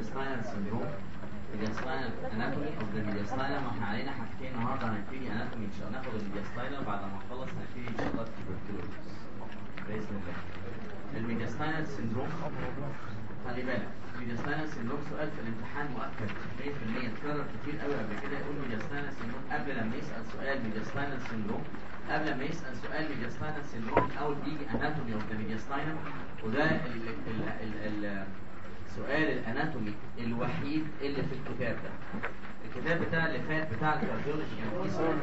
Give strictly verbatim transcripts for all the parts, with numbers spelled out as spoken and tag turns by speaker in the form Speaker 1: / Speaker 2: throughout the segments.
Speaker 1: mediastinal syndrome. mediastinal anatomy of the mediastinum. واحنا علينا حاجتين النهارده هنبتدي اناتومي ان شاء الله، ناخد الميدياستاينال بعد ما نخلص هنبتدي ان شاء الله التوبركلوز باذن الله. الميدياستينال سيندروم خلي بالك، الميدياستينال سيندروم سؤال في الامتحان مؤكد مية في المية، اتكرر كتير قوي قبل كده. يقول ميدياستينال سيندروم قبل لما يسال سؤال ميدياستينال سيندروم، قبل ما يسال سؤال ميدياستينال سيندروم الاول بيجي اناتومي اوف ذا ميدياستينم، وده ال ال ال ال سؤال الاناتومي الوحيد اللي في الكتاب ده. الكتاب بتاع اللي فات بتاع الكارديولوجي كان فيه سؤال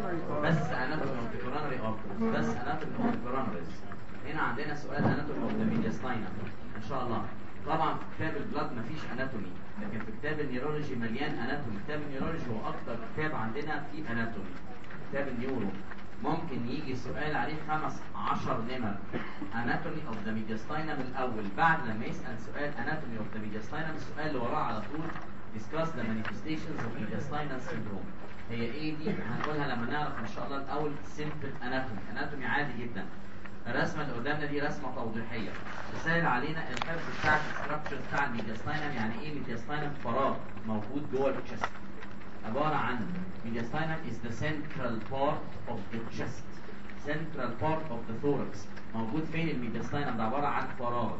Speaker 1: بس اناتومي اوف ذا كورونري ارتريز، بس اناتومي اوف ذا كورونريز. هنا عندنا سؤال اناتومي اوف ذا ميدياستينم ان شاء الله. طبعا في كتاب البلاد مفيش اناتومي، لكن في كتاب النيورولوجي مليان اناتومي. كتاب النيورولوجي هو اكتر كتاب عندنا فيه اناتومي. كتاب النيورو ممكن يجي سؤال عليه خمس عشر نمر اناتومي اوف ذا ميدياستينم الاول، بعد لما يسال سؤال اناتومي اوف ذا ميدياستينم السؤال اللي وراه على طول discuss the manifestations of mediastinal syndrome. هي ايه دي؟ هنقولها لما نعرف ان شاء الله. الاول simple anatomy، anatomy عادي جدا. الرسمه اللي قدامنا دي رسمه توضيحيه تسهل علينا الحفظ بتاع الستراكشر بتاع الميدياستينم. يعني ايه ميدياستينم؟ فراغ موجود جوه الشست، عباره عن mediastinum is the central part of the chest، central part of the thorax. موجود فين الميدياستينم ده؟ عباره عن فراغ،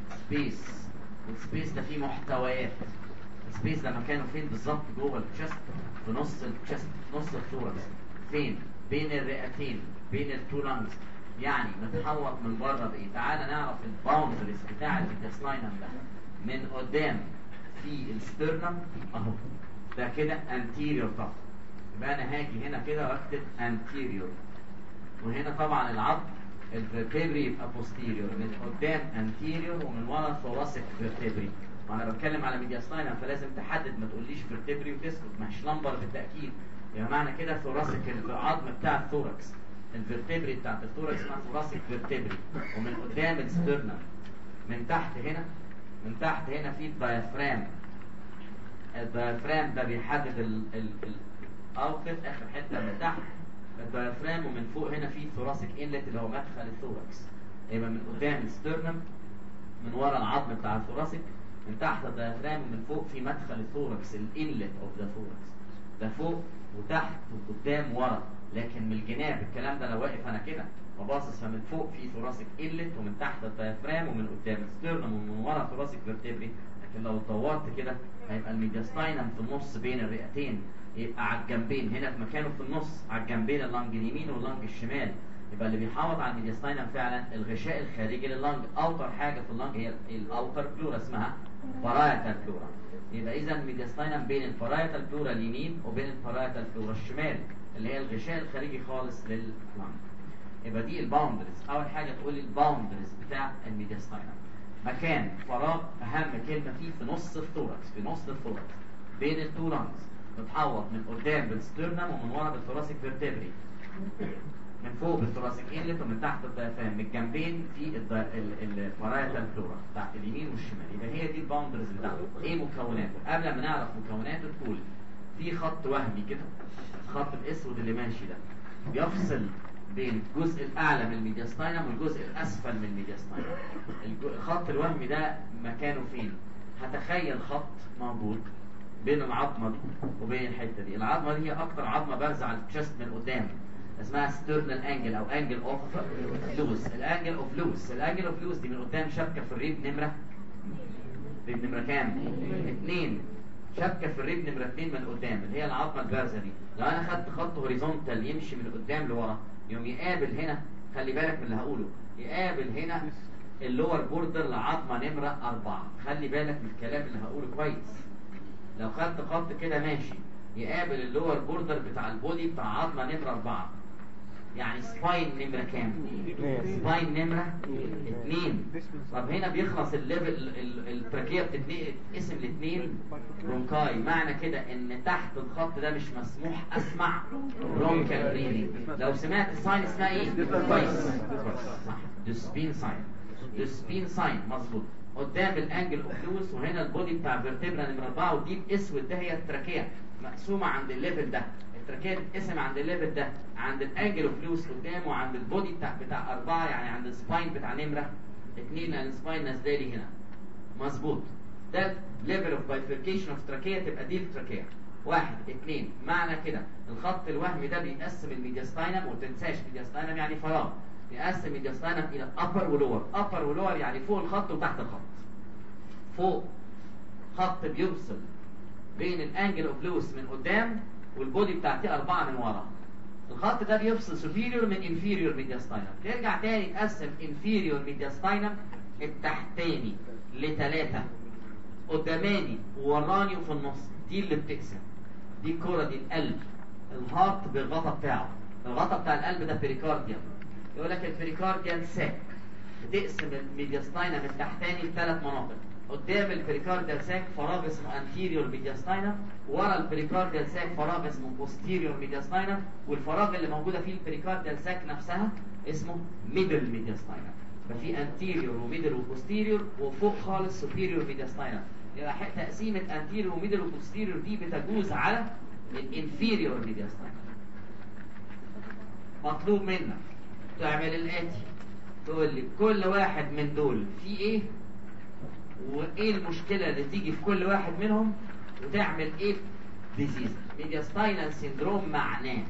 Speaker 1: سبيس، والسبيس ده فيه محتويات. السبيس ده مكانه فين بالظبط؟ جوه الشست، في نص الشست، في نص الثوركس. فين؟ بين الرئتين، بين التو لانجز. يعني متحوط من بره بايه؟ تعالى نعرف الباوندريز بتاع الميدياستينم ده. من قدام في السترنم اهو، ده كده anterior طبعا، يبقى انا هاجي هنا كده واكتب anterior، وهنا طبعا العظم الفيرتبري يبقى posterior، من قدام anterior ومن ورا thoracic vertebrae. وانا بتكلم على ميدياستينم فلازم تحدد، ما تقوليش فيرتبري وتسكت، مش نمبر بالتاكيد. يبقى معنى كده thoracic العظم بتاع الثوركس، الفيرتبري بتاعت الثوركس اسمها thoracic vertebrae، ومن قدام السترنم. من تحت هنا، من تحت هنا في الدايفرام. الدايفرام ده بيحدد ال ال الاوتلت، اخر حته من تحت الدايفرام، ومن فوق هنا في ثوراسيك انلت اللي هو مدخل الثوركس. يبقى من قدام السترنم، من ورا العظم بتاع الثوراسيك، من تحت الدايفرام، ومن فوق في مدخل الثوركس الانلت اوف ذا ثوركس. ده فوق وتحت وقدام ورا، لكن من الجناب الكلام ده لو واقف انا كده وباصص، فمن فوق في ثوراسيك انلت، ومن تحت الدايفرام، ومن قدام السترنم، ومن ورا ثوراسيك فيرتبري. لكن لو اتطورت كده هيبقى الميدياستينم في النص بين الرئتين، يبقى على الجنبين هنا في مكانه في النص على الجنبين، اللنج اليمين واللنج الشمال. يبقى اللي بيحافظ على الميدياستينم فعلا الغشاء الخارجي لللنج. اوتر حاجه في اللنج هي الاوتر بلورا اسمها بارايتال بلورا. يبقى اذا الميدياستينم بين البارايتال بلورا اليمين وبين البارايتال بلورا الشمال، اللي هي الغشاء الخارجي خالص لللنج. يبقى دي الباوندرز. اول حاجه تقول لي الباوندرز بتاع الميدياستينم، مكان فراغ، اهم كلمه فيه في نص الثوركس، في نص الثوركس بين التو لانجز، متحوط من قدام بالسترنم، ومن ورا بالثوراسيك فيرتبري، من فوق بالثوراسيك انلت، ومن تحت الدايفرام، من الجنبين في البارايتال بلورا بتاعت اليمين والشمال. يبقى هي دي الباوندرز بتاعته. ايه مكوناته؟ قبل ما نعرف مكوناته تقول في خط وهمي كده، الخط الاسود اللي ماشي ده بيفصل بين الجزء الاعلى من الميدياستينم والجزء الاسفل من الميدياستينم. الخط الوهمي ده مكانه فين؟ هتخيل خط موجود بين العظمه دي وبين الحته دي. العظمه دي هي اكتر عظمه بارزه على الشست من قدام، اسمها ستيرنال انجل او انجل اوف لويس. الانجل اوف لويس، الانجل اوف لويس دي من قدام شبكه في الريب نمره، ريب نمره كام؟ اثنين. شبكه في الريب نمره اثنين من قدام، اللي هي العظمه البارزه دي. لو انا خدت خط هوريزونتال يمشي من قدام لورا، يوم يقابل هنا، خلي بالك من اللي هقوله، يقابل هنا اللور بوردر لعظمه نمره أربعة. خلي بالك من الكلام اللي هقوله كويس. لو خدت خط كده ماشي يقابل اللور بوردر بتاع البودي بتاع عظمه نمره أربعة، يعني سباين نمره كام؟ سباين نمره اثنين. طب هنا بيخلص الليفل، التراكيه بتتقسم لاثنين برونكاي. معنى كده ان تحت الخط ده مش مسموح اسمع برونكال بريدنج. لو سمعت الساين اسمها ايه؟ كويس، صح، دوسبين ساين، دوسبين ساين مظبوط. قدام الانجل اوف لويس، وهنا البودي بتاع فيرتبرا نمره أربعة، والديب اسود ده هي التراكيه مقسومه عند الليفل ده. التراكيه بتتقسم عند الليفل ده، عند الانجل اوف لويس قدام، وعند البودي بتاع بتاع أربعة، يعني عند السباين بتاع نمره اثنين، لان السباين نازله لي هنا مظبوط. ده ليفل اوف بايفركيشن اوف تراكيه، تبقى دي التراكيه. واحد اتنين، معنى كده الخط الوهمي ده بيقسم الميدياستاينم، وتنساش ميدياستاينم يعني فراغ، بيقسم الميدياستاينم الى ابر ولور. ابر ولور يعني فوق الخط وتحت الخط. فوق خط بيوصل بين الانجل اوف لويس من قدام والبودي بتاعتيه أربعة من ورا. الخط ده بيفصل superior من inferior mediastinum. ترجع تاني تقسم inferior mediastinum التحتاني لثلاثة، قداماني ووراني وفي النص. دي اللي بتقسم، دي الكرة دي القلب، الهارت بالغطا بتاعه. الغطا بتاع القلب ده بريكارديوم. يقول لك البريكارديال ساك بتقسم الميدياستاينم التحتاني لثلاث مناطق. قدام البريكارديال ساك فراغ اسمه anterior mediastinum، ورا البريكارديال ساك فراغ اسمه posterior mediastinum، والفراغ اللي موجوده فيه البريكارديال ساك نفسها اسمه middle mediastinum. ففي anterior وميدل وبوستيريور، وفوق خالص superior mediastinum. يبقى تقسيمه anterior وميدل وبوستيريور دي بتجوز على الانفيريور mediastinum. مطلوب منك تعمل الاتي، تقول لي كل واحد من دول فيه ايه، وايه المشكله اللي تيجي في كل واحد منهم، وتعمل ايه ديزيز. ميدياستاينال سيندروم معناه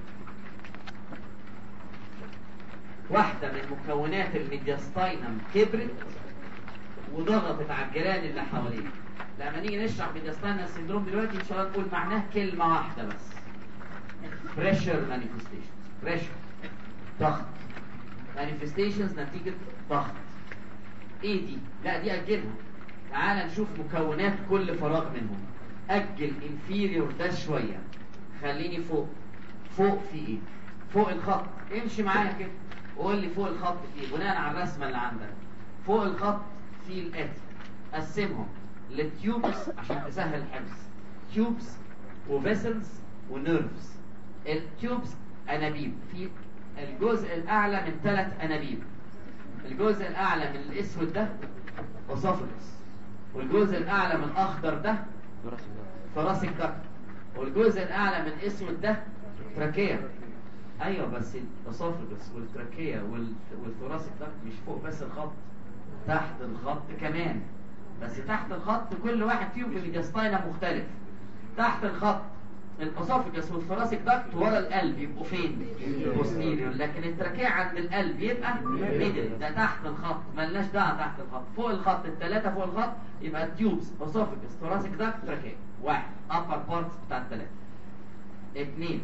Speaker 1: واحده من مكونات الميدياستاينم كبرت وضغطت على الجيران اللي حواليه. لما نيجي نشرح ميدياستاينال سيندروم دلوقتي ان شاء الله نقول معناه كلمه واحده بس، بريشر مانيفستيشنز. بريشر ضغط، مانيفستيشنز نتيجه ضغط. ايه دي؟ لا دي اجلها. تعال نشوف مكونات كل فراغ منهم. اجل انفيريور ده شويه، خليني فوق. فوق في ايه؟ فوق الخط. امشي معايا كده وقول لي فوق الخط في ايه بناء على الرسمه اللي عندك. فوق الخط في الاتي، قسمهم لتيوبس عشان تسهل الحفظ. تيوبس وفيسلز ونيرفز. التيوبس انابيب، في الجزء الاعلى من ثلاث انابيب. الجزء الاعلى من الاسود ده اسوفجس، والجزء الاعلى من الاخضر ده ثوراسيك داكت، والجزء الاعلى من الاسود ده تراكيه. ايوه بس الاسوفجس والتراكيه والثوراسيك داكت مش فوق بس الخط، تحت الخط كمان. بس تحت الخط كل واحد فيهم في ميدياستاينم مختلف. تحت الخط الاسوفجس والثوراسيك داكت ورا القلب يبقوا فين؟ بوستيريور. لكن التراكيه عند القلب يبقى ميدل، ده تحت الخط، ملناش دعوه تحت الخط. فوق الخط الثلاثه فوق الخط يبقى التيوبس اسوفجس ثوراسيك داكت تراكيه. واحد ابر بارتس بتاع الثلاثه. اثنين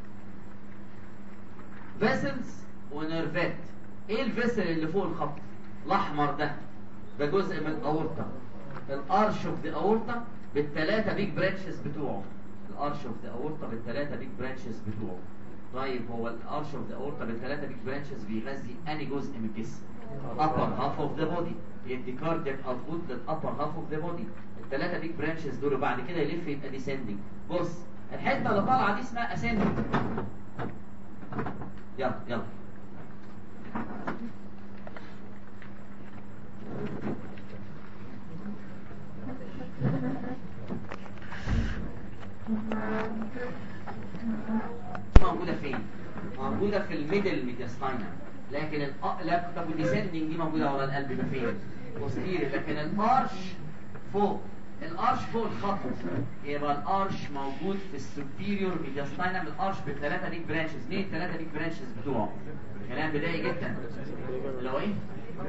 Speaker 1: فيسلز ونيرفات. ايه الفيسل اللي فوق الخط الاحمر ده؟ ده جزء من الاورطه، الارش اوف ذا اورطه بالثلاثه بيج برانشز بتوعه. الارش اوف ذا اورطه بالثلاثه بيج برانشز بتوعه. طيب هو الارش اوف ذا اورطه بالثلاثه بيج برانشز بيغذي انهي جزء من الجسم؟ upper half of the body. يدي كاردياك اوتبوت للابر هاف اوف ذا بودي. الثلاثه بيج برانشز دول وبعد كده يلف يبقى ديسندنج. بص الحته اللي طالعه دي اسمها اسندنج. يلا يلا موجودة فين؟ موجودة في الميدل ميدياستاينم. لكن الأقلب طب الديسندنج دي موجودة ورا القلب ده فين؟ بوستيريور. لكن الارش فوق. الارش فوق الخط، يبقى الارش موجود في السوبيريور ميدياستاينم. الارش بالثلاثة بيج برانشز. ليه الثلاثة بيج برانشز بتوعه؟ كلام بدائي جدا. اللي هو ايه؟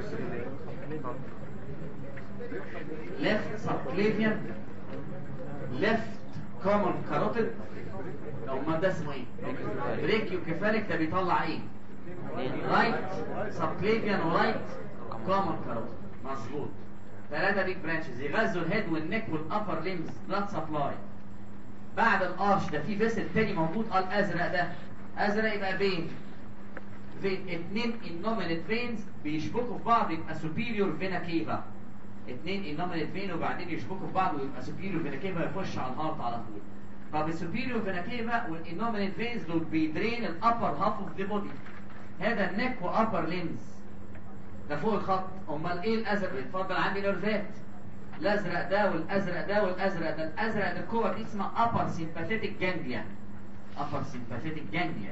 Speaker 1: left subclavian left common carotid. لو ما ده اسمه ايه؟ بريكيوكيفاليك. ده بيطلع ايه؟ رايت سبكليفيان ورايت كومن كاروتيد. مظبوط. ثلاثة بيج برانشز يغذوا الهيد والنك والابر ليمز بلاد سبلاي. بعد الارش ده في فيسل تاني موجود. اه الازرق ده ازرق يبقى فين؟ فين؟ اثنين انومينيت فينز بيشبكوا في بعض يبقى سوبيريور فينا كيفا. اثنين انومينيت فين وبعدين يشبكوا في بعض ويبقى سوبيريور فينا كيفا يخش على الهارت على طول. طب السوبيريور فينا كيفا والانومينيت فينز دول بيدرين الابر هاف اوف ذا بودي. هذا النك وابر لينز ده فوق الخط. امال ايه الازرق؟ اتفضل عندي نيرفات. الازرق ده والازرق ده والازرق ده. الازرق ده الكوره دي اسمها ابر سيمباثيتك جانجليا. ابر سيمباثيتك جانجليا.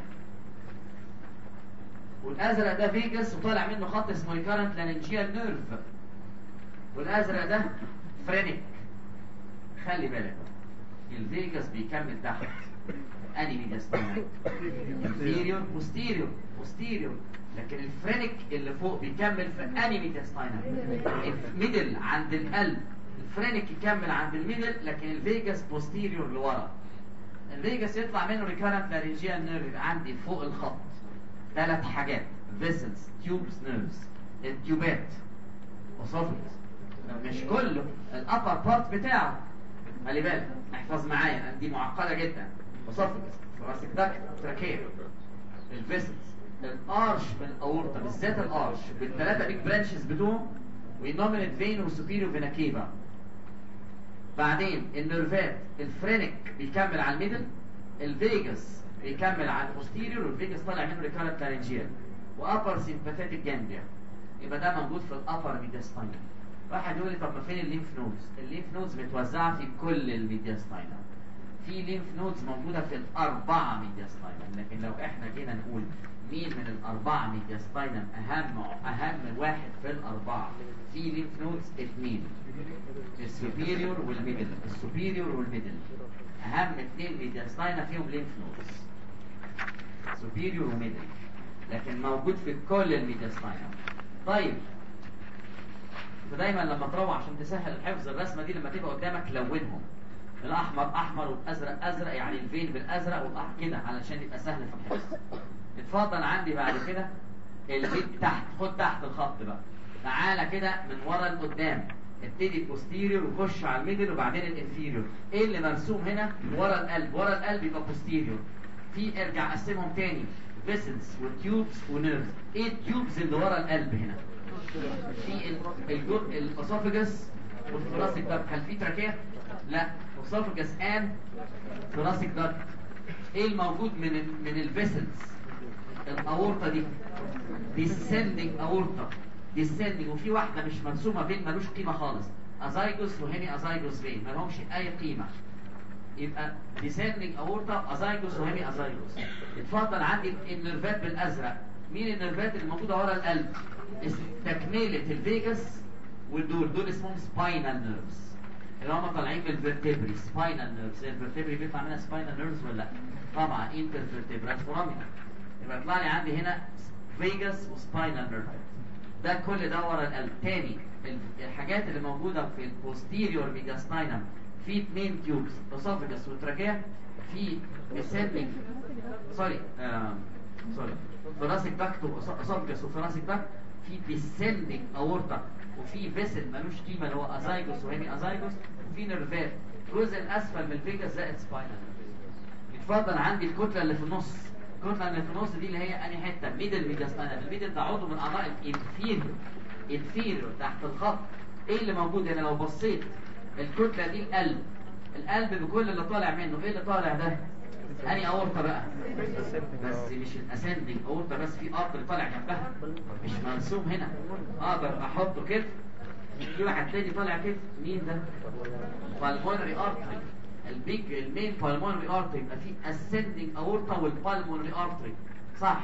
Speaker 1: والازرق ده فيجاس وطالع منه خط اسمه ريكارنت لاننجيال نيرف. والازرق ده فرينك. خلي بالك الفيجاس بيكمل تحت اني ميدياستاينم انفيريور بوستيريور بوستيريور، لكن الفرينك اللي فوق بيكمل في اني ميدياستاينم ميدل عند القلب. الفرينك يكمل عند الميدل، لكن الفيجاس بوستيريور لورا. الفيجاس يطلع منه ريكارنت لارنجيال نيرف عندي فوق الخط. ثلاث حاجات: فيسلز، تيوبس، نيرفز. التيوبات اسوفيجس مش كله، الابر بارت بتاعه خلي بالك، احفظ معايا دي معقده جدا. اسوفيجس، ثوراسيك داكت، تراكيه. الفيسلز، الارش من الاورطه بالذات الارش بالثلاثه بيج برانشز بتوعه، والنومينيت فين والسوبيريور فينا كيفا. بعدين النيرفات، الفرينك بيكمل على الميدل، الفيجاس بيكمل على البوستيريور، والفيجاس طالع منه ريكارنت لارنجيال، وابر سيمباثيتك جانجليا. يبقى ده موجود في الابر ميدياستاينم. واحد يقول لي طب ما فين الليمف نودز؟ الليمف نودز متوزعه في كل الميدياستاينم. في ليمف نودز موجوده في الاربعه ميدياستاينم، لكن لو احنا جينا نقول مين من الاربعه ميدياستاينم اهم اهم واحد في الاربعه، في ليمف نودز اثنين، السوبيريور والميدل. السوبيريور والميدل اهم اثنين ميدياستاينم فيهم ليمف نودز، سوبيريور وميدل، لكن موجود في كل الميدياستاينم. طيب فدايما لما تروح عشان تسهل الحفظ الرسمه دي لما تبقى قدامك لونهم، الاحمر احمر والازرق ازرق، يعني الفين بالازرق والاحمر كده علشان يبقى سهل في الحفظ. اتفضل عندي بعد كده البيت تحت، خد تحت الخط بقى، تعالى كده من ورا لقدام، ابتدي بوستيريور وخش على الميدل وبعدين الانفيريور. ايه اللي مرسوم هنا؟ ورا القلب، ورا القلب يبقى بوستيريور. في ارجع قسمهم تاني، فيسلز وتيوبس ونيرفز. ايه التيوبس اللي ورا القلب هنا؟ في الجزء الاسوفيجس والثوراسيك داكت. هل في تراكيه؟ لا، اسوفيجس ان ثوراسيك داكت. ايه الموجود من ال من الفيسلز؟ الاورطه دي ديسندنج اورطه، ديسندنج، وفي واحده مش مرسومه فين ملوش قيمه خالص، ازايجوس وهيمي ازايجوس فين ما لهمش اي قيمه. يبقى ديسندنج اورطه، ازايجوس وهيمي ازايجوس. اتفضل عندي النيرفات بالازرق. مين النيرفات اللي موجوده ورا القلب؟ تكمله الفيجاس والدول، دول اسمهم سباينال نيرفز اللي هم طالعين من الفيرتبري. سباينال نيرفز، الفيرتبري بيطلع منها سباينال نيرفز ولا لا؟ طبعا انترفيرتبرال فورامينا. يبقى يطلع لي عندي هنا فيجاس وسباينال نيرف، ده كل ده ورا القلب. تاني الحاجات اللي موجوده في البوستيريور ميدياستاينم، في اثنين تيوبس، اسوفيجس وتراكيه، في اسندنج سوري آه... سوري ثوراسيك داكت واسوفيجس وثوراسيك داكت، في ديسندنج اورطه، وفي فيسل ملوش قيمه اللي هو ازايجوس وهيمي ازايجوس، وفي نيرفات. الجزء الاسفل من الفيجاس زائد سباينال. يتفضل عندي الكتله اللي في النص. الكتله اللي في النص دي اللي هي انهي حته؟ ميدل ميدياستاينم. الميدل ده عضو من اعضاء الانفيريور، انفيريور تحت الخط. ايه اللي موجود هنا؟ لو بصيت الكتله دي القلب، القلب بكل اللي طالع منه. ايه اللي طالع ده؟ اني اورطه بقى، بس مش الاسندنج اورطه بس، في قطر طالع جنبها مش مرسوم هنا، اقدر احطه كده. في واحد تاني طالع كده، مين ده؟ بالمونري ارتري، البيج المين بالمونري ارتري. يبقى في اسندنج اورطه والبالمونري ارتري، صح؟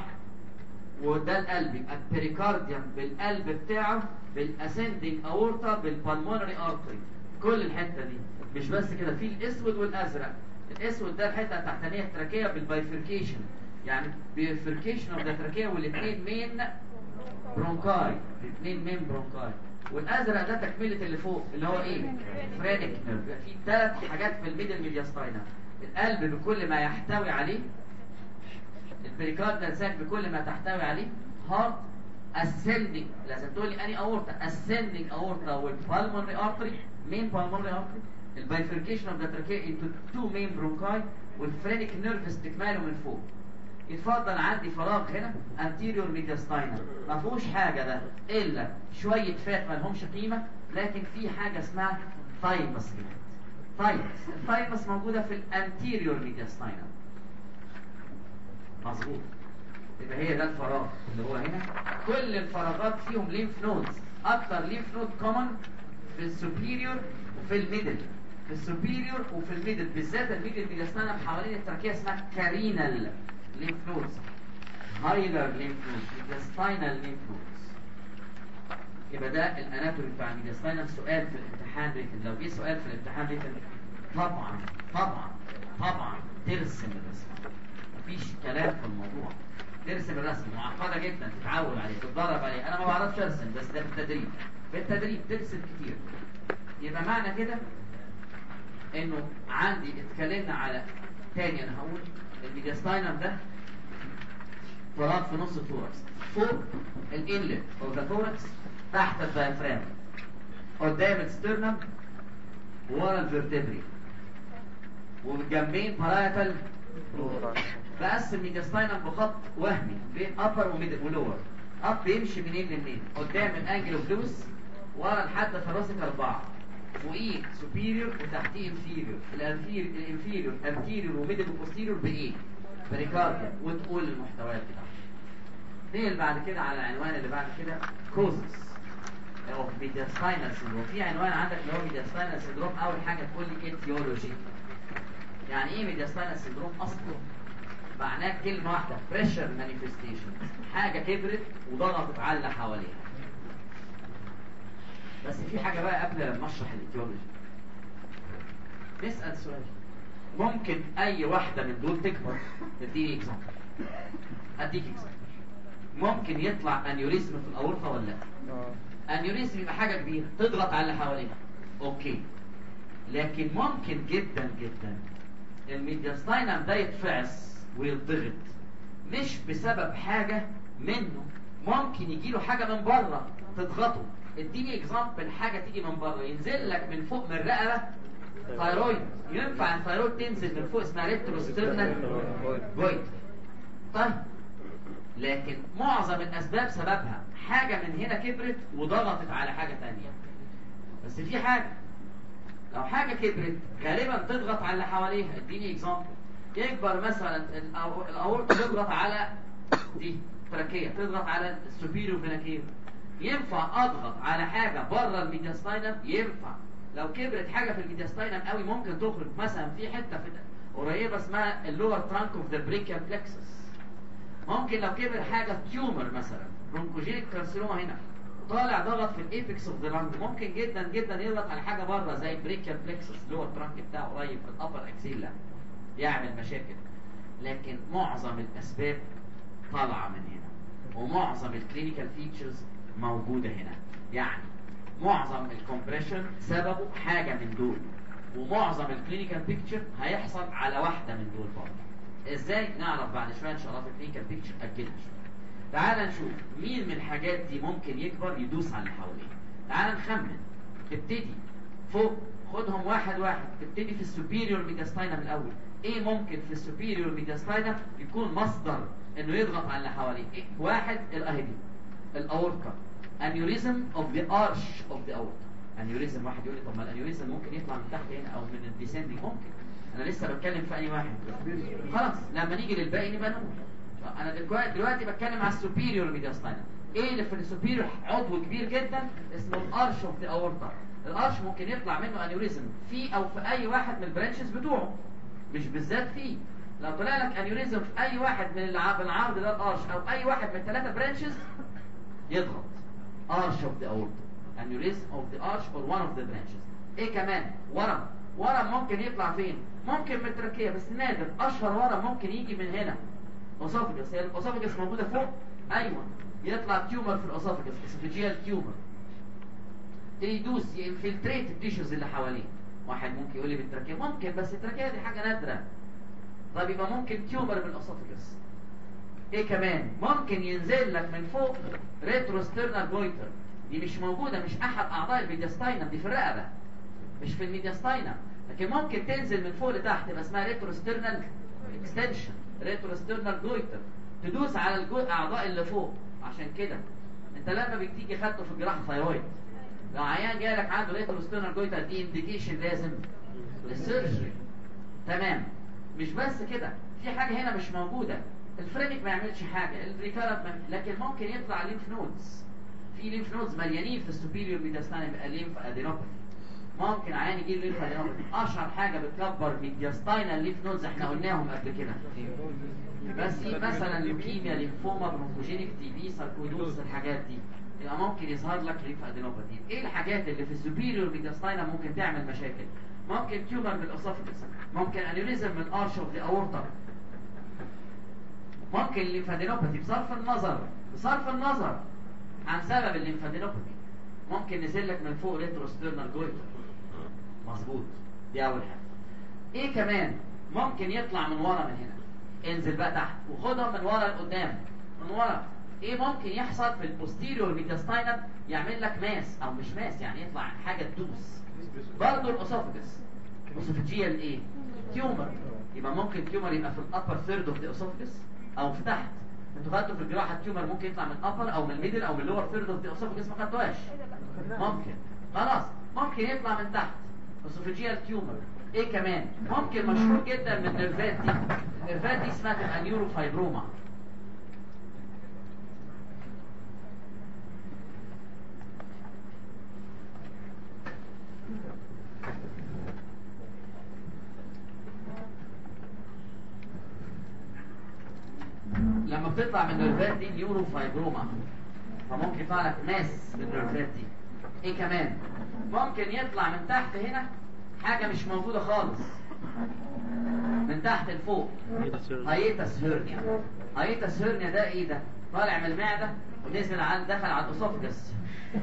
Speaker 1: وده القلب، يبقى البريكارديوم بالقلب بتاعه بالاسندنج اورطه بالبالمونري ارتري. كل الحته دي مش بس كده، في الاسود والازرق. الاسود ده الحته التحتانيه التراكيه بالبايفركيشن، يعني بيفركيشن اوف ذا تراكيه، والاثنين مين برونكاي، الاثنين مين برونكاي. والازرق ده تكمله اللي فوق اللي هو ايه؟ فرينك نيرف. في ثلاث حاجات في الميدل ميدياستاينم، القلب بكل ما يحتوي عليه، البريكارديال ساك بكل ما تحتوي عليه، هارت، ascending، لازم تقول لي اني اورتا، ascending اورتا والبالمونري ارتري، مين بالمونري ارتري، البايفركيشن اوف ذا تراكيه انتو تو مين برونكاي، والفرينك نيرف استكماله من فوق. يتفضل عندي فراغ هنا anterior mediastinum، ما فيهوش حاجه ده الا شويه فات ما لهمش قيمه، لكن في حاجه اسمها ثايمس هنا. ثايمس، الثايمس موجوده في الانتيريور ميدياستاينم. مظبوط. يبقى هي ده الفراغ اللي هو هنا. كل الفراغات فيهم ليمف نودز، اكتر ليمف نود كومن في السوبيريور وفي الميدل. في السوبيريور وفي الميدل، بالذات الميدل ميدياستاينم حوالين التراكيه اسمها كارينال ليمف نودز، هايلر ليمف نودز، ميدياستاينال ليمف نودز. يبقى ده الاناتومي بتاع الميدياستاينم. سؤال في الامتحان ريتن، لو جه سؤال في الامتحان ريتن طبعا طبعا طبعا ترسم الرسمه، مفيش كلام في الموضوع. ترسم الرسم معقده جدا، تتعود عليه، تتدرب عليه. انا ما بعرفش ارسم، بس ده بالتدريب، بالتدريب ترسم كتير. يبقى معنى كده انه عندي اتكلمنا على تاني، انا هقول الميدياستاينم ده فراغ في نص الثوركس، فوق الانلت او ذا ثوركس، تحت الدايفرام، قدام السترنم، ورا الفيرتبري، وجنبين بارايتال. بقسم الميدياستاينم بخط وهمي بين ابر وميدل ولور. اب بيمشي منين لمنين؟ قدام الانجل اوف لوس، ورا لحد ثراسك اربعه، فوقيه سوبيريور وتحتيه انفيريور، الانفيريور الانفيريور انتيريور وميدل وبوستيريور بايه؟ بريكارديا. وتقول المحتويات بتاعته. نيجي بعد كده على العنوان اللي بعد كده، كوزس او ميدياستاينال سيندروم. في عنوان عندك اللي هو ميدياستاينال سيندروم، اول حاجه تقول لي ايتيولوجي. يعني ايه ميدياستاينال سيندروم اصلا؟ معناه كلمه واحده، بريشر مانيفستيشن، حاجه كبرت وضغطت على اللي حواليها. بس في حاجه بقى قبل ما اشرح الايتيولوجي، نسال سؤال. ممكن اي واحده من دول تكبر؟ اديني اكزامبل، اديك اكزامبل. ممكن يطلع انيوريزم في الاورطه ولا لا؟ انيوريزم يبقى حاجه كبيره تضغط على اللي حواليها، اوكي. لكن ممكن جدا جدا الميدياستاينم ده يتفعس ويضغط مش بسبب حاجه منه، ممكن يجي له حاجه من بره تضغطه. اديني اكزامبل حاجه تيجي من بره، ينزل لك من فوق من الرقبه ثايرويد. ينفع الثايرويد تنزل من فوق، اسمها ريتروسترنال جويتر. طيب لكن معظم الاسباب سببها حاجه من هنا كبرت وضغطت على حاجه ثانيه. بس في حاجه، لو حاجه كبرت غالبا تضغط على اللي حواليها. اديني اكزامبل. يكبر مثلا الاورطه تضغط على دي تراكيه، تضغط على السوبيريور فيناكير. ينفع اضغط على حاجه بره الميدياستاينم؟ ينفع. لو كبرت حاجه في الميدياستاينم قوي ممكن تخرج مثلا في حته في قريبه اسمها اللور ترانك اوف ذا بريكيال بلكسس. ممكن لو كبر حاجه تيومر مثلا برونكوجينيك كارسينوما هنا طالع ضغط في الايبكس اوف ذا لانج، ممكن جدا جدا يضغط على حاجه بره زي البريكيال بلكسس، اللور ترانك بتاعه قريب في الابر اكسيلا، يعمل مشاكل. لكن معظم الاسباب طالعه من هنا، ومعظم الكلينيكال فيتشرز موجوده هنا. يعني معظم الكومبريشن سببه حاجه من دول، ومعظم الكلينيكال بيكتشر هيحصل على واحده من دول برضه. ازاي؟ نعرف بعد شويه ان شاء الله في الكلينيكال بيكتشر. اجلها شويه. تعال نشوف مين من الحاجات دي ممكن يكبر يدوس على اللي حواليه. تعال نخمن. ابتدي فوق، خدهم واحد واحد. ابتدي في السوبيريور ميدياستاينم الاول. ايه ممكن في السوبيريور ميدياستاينم يكون مصدر انه يضغط على اللي حواليه؟ إيه؟ واحد الاهدي، الاوركا، انيوريزم اوف ذا ارش اوف ذا اوركا. انيوريزم، واحد يقول لي طب ما الانيوريزم ممكن يطلع من تحت هنا او من الديسندنج. ممكن، انا لسه بتكلم في اي واحد. خلاص لما نيجي للباقي نبقى نقول. انا دلوقتي دلوقتي بتكلم على السوبيريور ميدياستاينم. ايه اللي في السوبيريور؟ عضو كبير جدا اسمه الارش اوف ذا اورتا. الارش ممكن يطلع منه انيوريزم في او في اي واحد من البرانشز بتوعه، مش بالذات فيه. لو طلع لك انيوريزم في اي واحد من العرض ده الارش او اي واحد من الثلاثه برانشز يضغط. arch of the aorta, aneurysm of the arch or one of the branches. ايه كمان؟ ورم. ورم ممكن يطلع فين؟ ممكن من التراكيه، بس نادر. اشهر ورم ممكن يجي من هنا، اسوفجس. هي الاسوفجس موجوده فوق، ايوه. يطلع تيومر في الاسوفجس، اسوفيجيال تيومر، يدوس ينفلتريت التيشوز اللي حواليه. واحد ممكن يقول لي بالتراكيه، ممكن، بس التراكيه دي حاجه نادره. طب يبقى ممكن تيومر من الاسوفجس. ايه كمان؟ ممكن ينزل لك من فوق ريتروسترنال جويتر. دي مش موجوده، مش احد اعضاء الميدياستاينم، دي في الرقبه مش في الميدياستاينم. لكن ممكن تنزل من فوق لتحت، يبقى اسمها ريتروسترنال اكستنشن، ريتروسترنال جويتر، تدوس على الاعضاء اللي فوق. عشان كده انت لما بتيجي خدته في الجراحه ثايرويد، لو عيان جالك عنده ريتروسترنال جويتر، دي انديكيشن لازم للسيرجري. تمام. مش بس كده، في حاجه هنا مش موجوده. الفريمك ما يعملش حاجه، الريكارنت، لكن ممكن يطلع ليمف نودز. في ليمف نودز مليانين في السوبيريور ميدياستاينم، يبقى ليمف ادينوباثي. ممكن عيان يجي له ليمف ادينوباثي. اشهر حاجه بتكبر ميدياستاينال ليمف نودز احنا قلناهم قبل كده، بس في مثلا لوكيميا، ليمفوما، برونكوجينيك تي بي، ساركويدوز، الحاجات دي يبقى ممكن يظهر لك ليمف ادينوباثي. ايه الحاجات اللي في السوبيريور ميدياستاينم ممكن تعمل مشاكل؟ ممكن تيومر من الاسوفجس، ممكن انيوريزم من ارش اوف ذا اورتا، ممكن الليمفادينوباثي بصرف النظر بصرف النظر عن سبب الليمفادينوباثي ممكن نزل لك من فوق ريتروسترنال جويتر. مظبوط، دي اول حاجه. ايه كمان؟ ممكن يطلع من ورا من هنا، انزل بقى تحت وخدها من ورا لقدام من ورا. ايه ممكن يحصل في البوستيريور ميدياستاينم؟ يعمل لك ماس او مش ماس، يعني يطلع حاجه تدوس. برضه الاسوفجس اسوفجيال ايه؟ تيومر. يبقى ممكن تيومر يبقى في الابر ثيرد اوف ذا اسوفجس او في تحت. انتوا خدتوا في الجراحه التيومر ممكن يطلع من ابر او من الميدل او من اللور ثيرد اوف ذا اسوفجس، ما خدتوهاش؟ ممكن. خلاص، ممكن يطلع من تحت اسوفجيال تيومر. ايه كمان؟ ممكن مشهور جدا من النيرفات دي، النيرفات دي اسمها تبقى نيوروفايبروما. لما بتطلع من النيرفات دي نيوروفايبروما، فممكن يطلع لك ماس من النيرفات دي. ايه كمان؟ ممكن يطلع من تحت هنا حاجه مش موجوده خالص، من تحت لفوق، هايتس هيرنيا. هايتس هيرنيا ده ايه ده؟ طالع من المعده ونزل على دخل على الاسوفجس.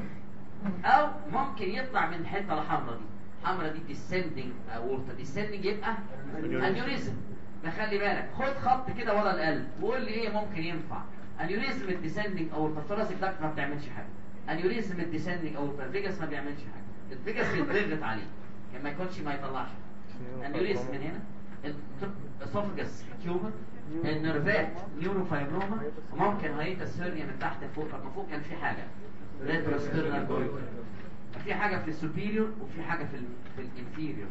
Speaker 1: او ممكن يطلع من الحته الحمراء دي، الحمراء دي ديسندنج اورتا، ديسندنج يبقى انيوريزم. فخلي بالك، خد خط كده ورا القلب وقول لي ايه ممكن ينفع. انيوريزم الديسندنج اورتا، الثوراسيك داكت ما بتعملش حاجه. انيوريزم الديسندنج اورتا، الفيجاس ما بيعملش حاجه، الفيجاس بيتضغط عليه كان ما يكونش ما يطلعش. انيوريزم من هنا، الاسوفجس تيومر، النيرفات نيوروفايبروما، وممكن هايتس هيرنيا من تحت لفوق. طب ما فوق كان في حاجه ريتروسترنال جويتر، في حاجه في السوبيريور وفي حاجه في ال في الانفيريور.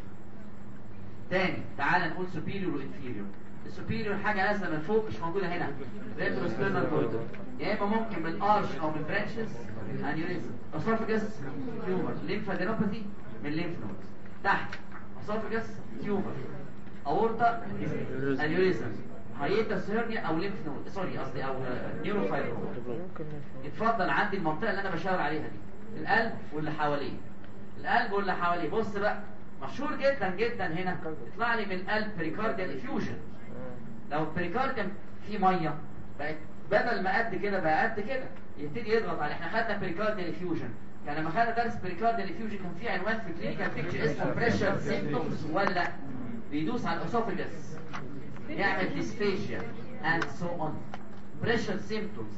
Speaker 1: تاني تعال نقول سوبيريور وانفيريور. السوبيريور حاجه نازله من فوق مش موجوده هنا، ريتروسترنال جويتر، يا اما ممكن من ارش او من برانشز انيوريزم. اسوفجس تيومر، ليمفادينوباثي من ليمف نود. تحت اسوفجس تيومر، اورتا انيوريزم، هايتس هيرنيا او ليمف نود، سوري قصدي او نيوروفايبروما. اتفضل عندي المنطقه اللي انا بشاور عليها دي، القلب واللي حواليه. القلب واللي حواليه، بص بقى، مشهور جدا جدا هنا يطلع لي من القلب بريكارديال افيوجن. لو البريكارديوم فيه ميه بقت بدل ما قد كده بقى قد كده، يبتدي يضغط عليه. احنا خدنا بريكارديال افيوجن، كان لما خدنا درس بريكارديال افيوجن كان في عنوان في كلينيكال بيكتشر اسمه بريشر سيمبتومز، ولا بيدوس على الاسوفجس يعمل ديسفيجيا and so on. بريشر سيمبتومز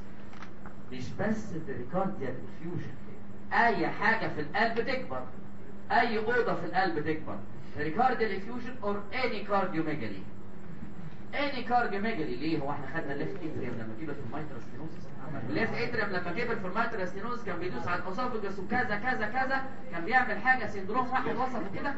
Speaker 1: مش بس بريكارديال افيوجن، اي حاجه في القلب تكبر، اي اوضه في القلب تكبر. بريكارديال افيوجن اور اني كارديوميجالي. اني كارديوميجالي ليه؟ هو احنا خدنا الليفت اتريوم لما كبر في المايترال ستينوزس، الليفت اتريوم لما كبر في المايترال ستينوزس كان بيدوس على الاسوفجس وكذا كذا كذا، كان بيعمل حاجه سندروم واحد وصفه كده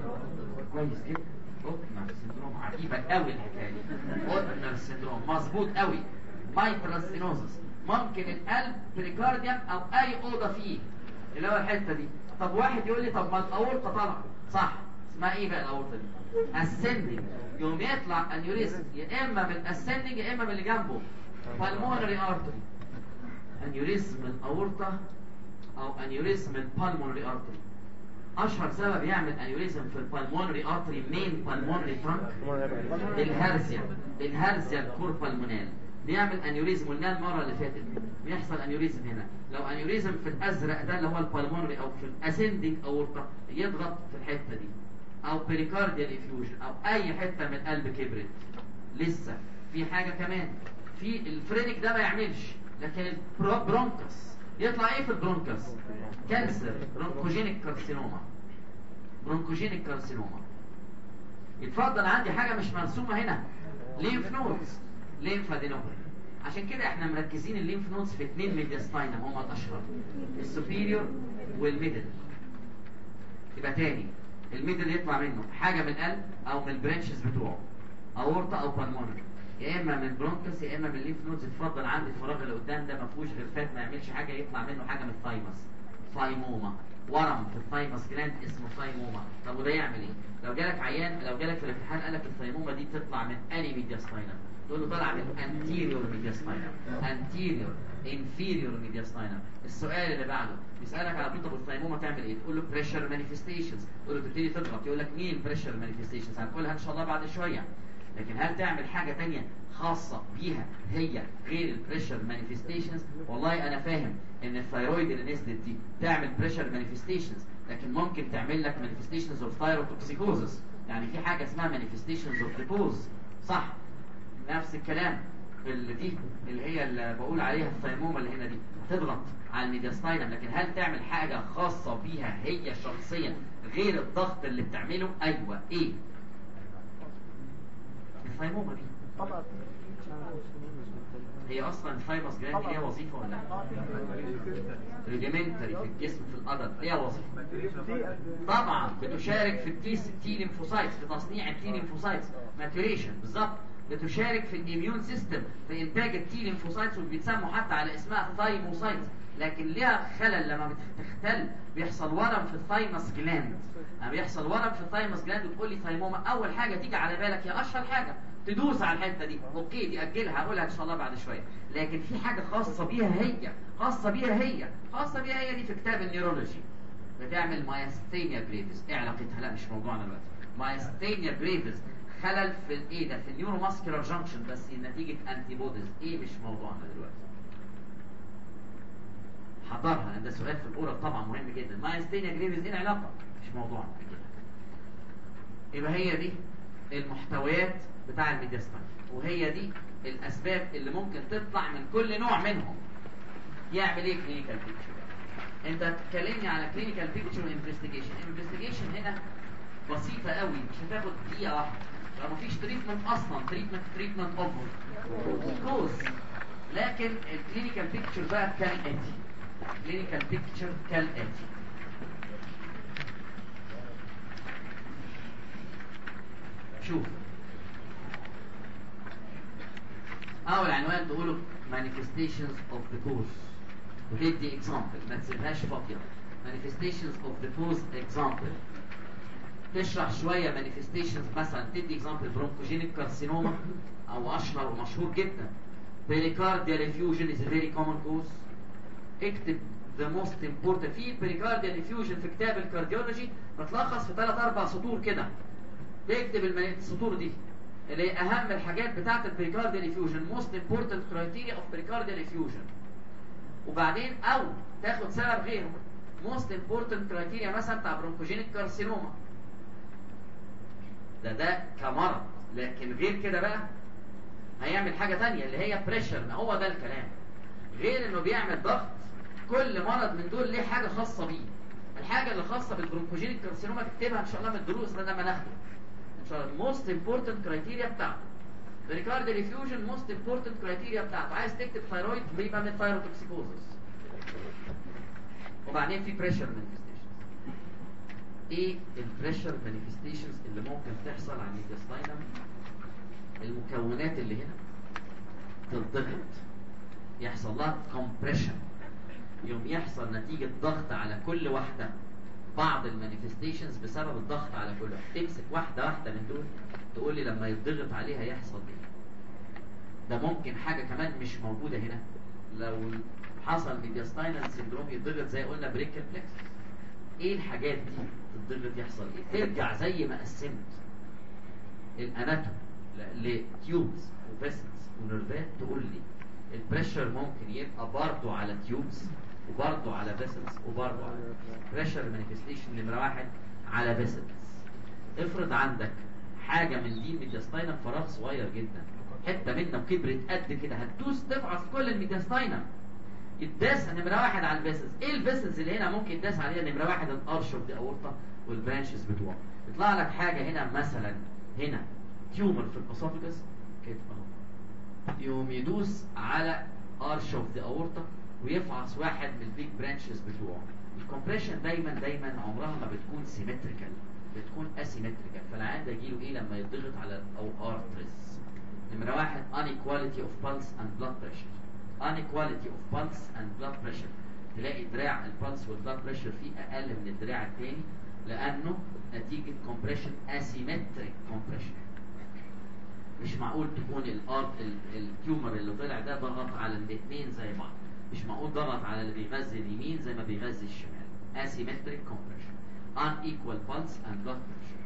Speaker 1: كويس جدا، اوتنر سندروم. عجيبه قوي الحكايه دي، اوتنر سندروم مظبوط قوي. مايترال ستينوزس ممكن القلب بريكارديوم او اي اوضه فيه اللي هو الحته دي. طب واحد يقول لي طب ما الاورطه طالعه، صح، اسمها ايه بقى الاورطه دي؟ اسندنج، يوم يطلع انيوريزم يا اما من الاسندنج يا اما من اللي جنبه بالمونري ارتري. انيوريزم من الاورطه او انيوريزم من بالمونري ارتري. اشهر سبب يعمل انيوريزم في البالمونري ارتري مين بالمونري ترانك؟ الهرزيا، الهرزيا الكوربالمونال بيعمل انيوريزم. قلنا المره اللي فاتت بيحصل انيوريزم هنا، لو انيوريزم في الازرق ده اللي هو البالمونري او في الاسندنج اورطه يضغط في الحته دي، او بريكارديال افيوجن او اي حته من القلب كبرت. لسه في حاجه كمان، في الفرينك ده ما يعملش، لكن البرونكس يطلع ايه في البرونكس؟ كانسر، برونكوجينيك كارسينوما، برونكوجينيك كارسينوما. يتفضل عندي حاجه مش مرسومه هنا، ليمف نودز، ليمفادينوباثي. عشان كده احنا مركزين الليمف نودز في اثنين ميدياستاينم هما الاشهر، السوبيريور والميدل. يبقى تاني، الميدل يطلع منه حاجه من القلب او من البرانشز بتوعه، اورطه او بالمونري، يا اما من برونكس يا اما من الليمف نودز. اتفضل عندي الفراغ اللي قدام ده ما فيهوش غير فات ما يعملش حاجه، يطلع منه حاجه من الثايمس، ثايموما، ورم في الثايموس جلاند اسمه ثايموما. طب وده يعمل ايه؟ لو جالك عيان، لو جالك في الامتحان قال لك الثايموما دي بتطلع من اني ميدياستاينم، تقول له طالعه من anterior mediastinum، anterior inferior mediastinum. السؤال اللي بعده يسالك على طول طب الثايموما تعمل ايه؟ تقول له pressure manifestations، تقول له تبتدي تضغط، يقول لك مين pressure manifestations؟ هنقولها ان شاء الله بعد شويه. لكن هل تعمل حاجه ثانيه خاصه بيها هي غير البريشر مانيفستيشنز؟ والله انا فاهم ان الثايرويد اللي نزلت دي تعمل بريشر مانيفستيشنز، لكن ممكن تعمل لك مانيفستيشنز اوف ثايروتوكسيكوزس، يعني في حاجه اسمها مانيفستيشنز اوف ديكوز، صح؟ نفس الكلام اللي دي اللي هي اللي بقول عليها الثايموما اللي هنا دي هتضغط على الميدياستاينم، لكن هل تعمل حاجه خاصه بيها هي شخصيا غير الضغط اللي بتعمله؟ ايوه. ايه الثايموما دي؟ هي اصلا الثايموس جلاند ليها وظيفه ولا لا؟ ريجيمنتري في الجسم في القدر ليها وظيفه طبعا، بتشارك في التي تي ليمفوسايتس، في تصنيع التي ليمفوسايتس ماتوريشن بالظبط، بتشارك في الاميون سيستم في انتاج التي ليمفوسايتس، وبيتسموا حتى على اسمها ثايموسايتس. لكن ليها خلل لما بتختل بيحصل ورم في الثايموس جلاند. لما بيحصل ورم في الثايموس جلاند وتقول لي ثايموما، اول حاجه تيجي على بالك يا اشهر حاجه تدوس على الحته دي، اوكي دي اجلها هقولها ان شاء الله بعد شويه. لكن في حاجه خاصه بيها هي خاصه بيها هي خاصه بيها هي دي في كتاب النيورولوجي، بتعمل مايستينيا جريفز. ايه علاقتها؟ لا مش موضوعنا دلوقتي. مايستينيا جريفز خلل في الايه ده، في النيورو ماسكولار جانكشن، بس نتيجه انتي بوديز. ايه مش موضوعنا دلوقتي. حضرها لان ده سؤال في الاورال طبعا مهم جدا. مايستينيا جريفز ايه العلاقه؟ مش موضوعنا كده. يبقى هي دي المحتويات بتاع الميدياستاين، وهي دي الاسباب اللي ممكن تطلع من كل نوع منهم. يعمل ايه كلينيكال بيكتشر؟ انت هتكلمني على كلينيكال بيكتشر وانفستيجيشن. الانفستيجيشن هنا بسيطه قوي، مش هتاخد دقيقه واحده، لو مفيش تريتمنت اصلا. تريتمنت تريتمنت اوف كوز. لكن الكلينيكال بيكتشر بقى كالاتي. كلينيكال بيكتشر كالاتي. شوف اول عنوان تقوله manifestations of the cause، وتدي example، ما تسيبهاش فاضيه. manifestations of the cause example. تشرح شويه manifestations، مثلا تدي example bronchogenic carcinoma، او اشهر ومشهور جدا pericardial effusion is a very common cause. اكتب the most important في pericardial effusion في كتاب الكارديولوجي بتلخص في ثلاث اربع سطور كده. تكتب السطور دي اللي هي اهم الحاجات بتاعه البريكارديال افيوجن، موست امبورتنت كرايتيريا اوف بريكارديال افيوجن. وبعدين او تاخد سبب غيره، موست امبورتنت كرايتيريا مثلا بتاع برونكوجينيك كارسينوما، ده ده كمرض. لكن غير كده بقى هيعمل حاجه ثانيه اللي هي بريشر. ما هو ده الكلام، غير انه بيعمل ضغط. كل مرض من دول ليه حاجه خاصه بيه. الحاجه اللي خاصه بالبرونكوجينيك كارسينوما تكتبها ان شاء الله من الدروس ده لما ناخده ان شاء الله. موست امبورتنت كرايتيريا بتاعته بريكارديال افيوجن، موست امبورتنت كرايتيريا بتاعته. عايز تكتب ثايرويد بيبقى من ثايروتوكسيكوزس. وبعدين في بريشر مانيفستيشنز. ايه البريشر مانيفستيشنز اللي ممكن تحصل على الميدياستاينم؟ المكونات اللي هنا تنضغط، يحصل لها كومبريشن، يوم يحصل نتيجه ضغط على كل واحده بعض المانيفستيشنز بسبب الضغط على كل واحده. تمسك واحده واحده من دول تقول لي لما يتضغط عليها يحصل ايه. ده ممكن حاجه كمان مش موجوده هنا، لو حصل ميدياستاينال سيندروم يتضغط زي قلنا بريكال بلكس. ايه الحاجات دي تتضغط يحصل ايه؟ ترجع زي ما قسمت الاناتوم لتيوبز وفيسلز ونيرفات، تقول لي البريشر ممكن يبقى برضه على تيوبز وبرضه على فيسلز وبرضه على بريشر مانيفستيشن. نمره واحد على فيسلز. افرض عندك حاجه من دي ميدياستاينم فراغ صغير جدا، حته منه كبرت قد كده، هتدوس تفعص كل الميدياستاينم. يتداس نمره واحد على الفيسلز. ايه الفيسلز اللي هنا ممكن يتداس عليها؟ نمره واحد الارش اوف ذا اورتا والبرانشز بتوعه. يطلع لك حاجه هنا مثلا، هنا تيومر في الاسوفجس كده اهو، يقوم يدوس على ارش اوف ذا اورتا ويفعص واحد من البيج برانشز بتوعه. الكومبريشن دايما دايما عمرها ما بتكون سيمتريكال، بتكون اسيمتريكال. فالعيان ده يجيله ايه لما يضغط على او ارترز؟ نمره واحد انيكواليتي اوف بالس اند بلاد بريشر. انيكواليتي اوف بالس اند بلاد بريشر تلاقي دراع البلس والبلاد بريشر فيه اقل من الدراع الثاني لانه نتيجه كومبريشن اسيمتريك كومبريشن. مش معقول تكون الارض التيومر اللي طلع ده ضغط على الاثنين زي بعض، مش معقول ضغط على اللي بيغذي اليمين زي ما بيغذي الشمال. asymmetric compression unequal pulse and blood pressure.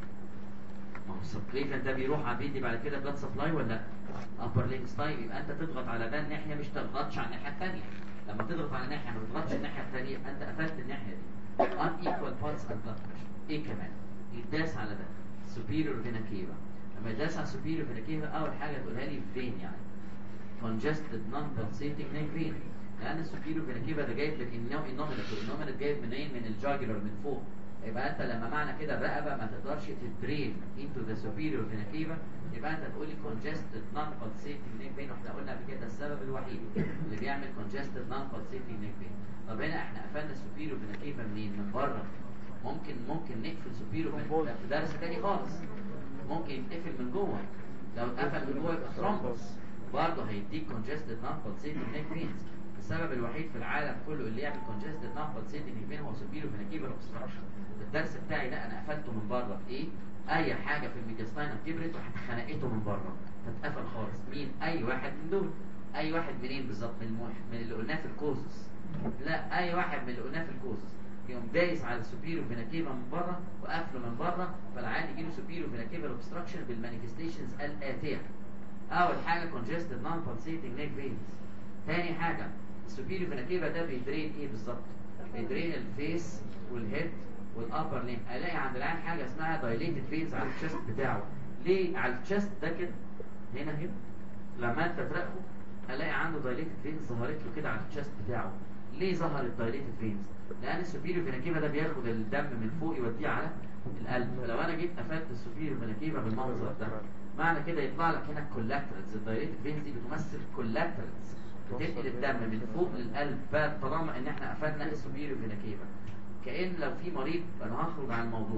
Speaker 1: ما هو السبكليفن ده بيروح على بيدي بعد كده بلاد سبلاي ولا لا؟ upper limb style، يبقى انت تضغط على ده الناحيه مش تضغطش على الناحيه الثانيه. لما تضغط على ناحيه ما تضغطش الناحيه الثانيه انت قفلت الناحيه دي. unequal pulse and blood pressure. ايه كمان؟ يداس على ده superior vena cava. لما يداس على superior vena cava اول حاجه تقولها لي فين يعني congested non-pulsating neck vein، لان السوبيريور فينا كيفا ده جايب لك النومينال النومينال جايب منين؟ من الجاجلر من فوق. يبقى انت لما معنى كده الرقبه ما تقدرش تدرين into the superior vena cava، يبقى انت تقول لي congested non-pulsating neck vein. واحنا قلنا قبل كده السبب الوحيد اللي بيعمل congested non-pulsating neck vein. طب هنا احنا قفلنا السوبيريور فينا كيفا منين؟ من بره. ممكن ممكن نقفل سوبيريور في درس تاني خالص، ممكن يتقفل من جوه. لو اتقفل من جوه يبقى ثرومبوس برضه هيديك congested non-pulsating neck veins. السبب الوحيد في العالم كله اللي يعمل congested non-pulsating neck vein هو superior vena cava obstruction. الدرس بتاعي ده انا قفلته من بره بايه؟ اي حاجه في الميدياستاينم كبرت وراحت خنقته من بره فتقفل خالص. مين؟ اي واحد من دول. اي واحد منين بالظبط؟ من المح... من اللي قلناه في الكوزس. لا، اي واحد من اللي قلناه في الكوزس يقوم دايس على السوبيريور فينا كيفا من بره وقفله من بره، فالعيان يجي له superior vena cava obstruction بالمانيفستيشنز الاتيه. اول حاجه congested non-pulsating neck veins. تاني حاجه السوبيريور فينا كيفا ده بيدرين ايه بالظبط؟ بيدرين الفيس والهيد والابر ليم. الاقي عند العيان حاجه اسمها dilated veins على الشست بتاعه. ليه على الشست ده كده؟ هنا هنا لما انت تراقبه الاقي عنده dilated veins ظهرت له كده على الشست بتاعه. ليه ظهرت dilated veins؟ لان السوبيريور فينا كيفا ده بياخد الدم من فوق يوديه على القلب. فلو انا جيت قفلت السوبيريور فينا كيفا بالمنظر ده معنى كده يطلع لك هنا الكولاترالز. الدايليتد فينز دي بتمثل كولاترالز بتنقل الدم من فوق للقلب. طالما ان احنا قفلنا السوبيريور فينا كيفا كأن لو في مريض، انا هخرج عن الموضوع،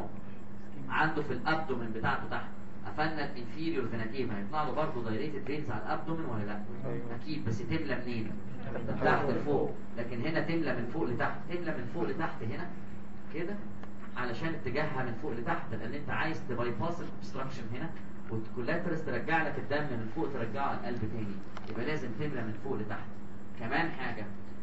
Speaker 1: عنده في الابدومن بتاعته تحت قفلنا الانفيريور فينا كيفا هيطلع له برضه دايليتد فينز على الابدومن ولا لا؟ اكيد، بس تملى منين؟ من تحت لفوق. لكن هنا تملى من فوق لتحت. تملى من فوق لتحت هنا كده علشان اتجاهها من فوق لتحت، لان انت عايز تبايباس الاوبستراكشن هنا والكولاترس ترجع لك الدم من فوق ترجعه على القلب تاني. يبقى لازم تملى من فوق لتحت. كمان حاجه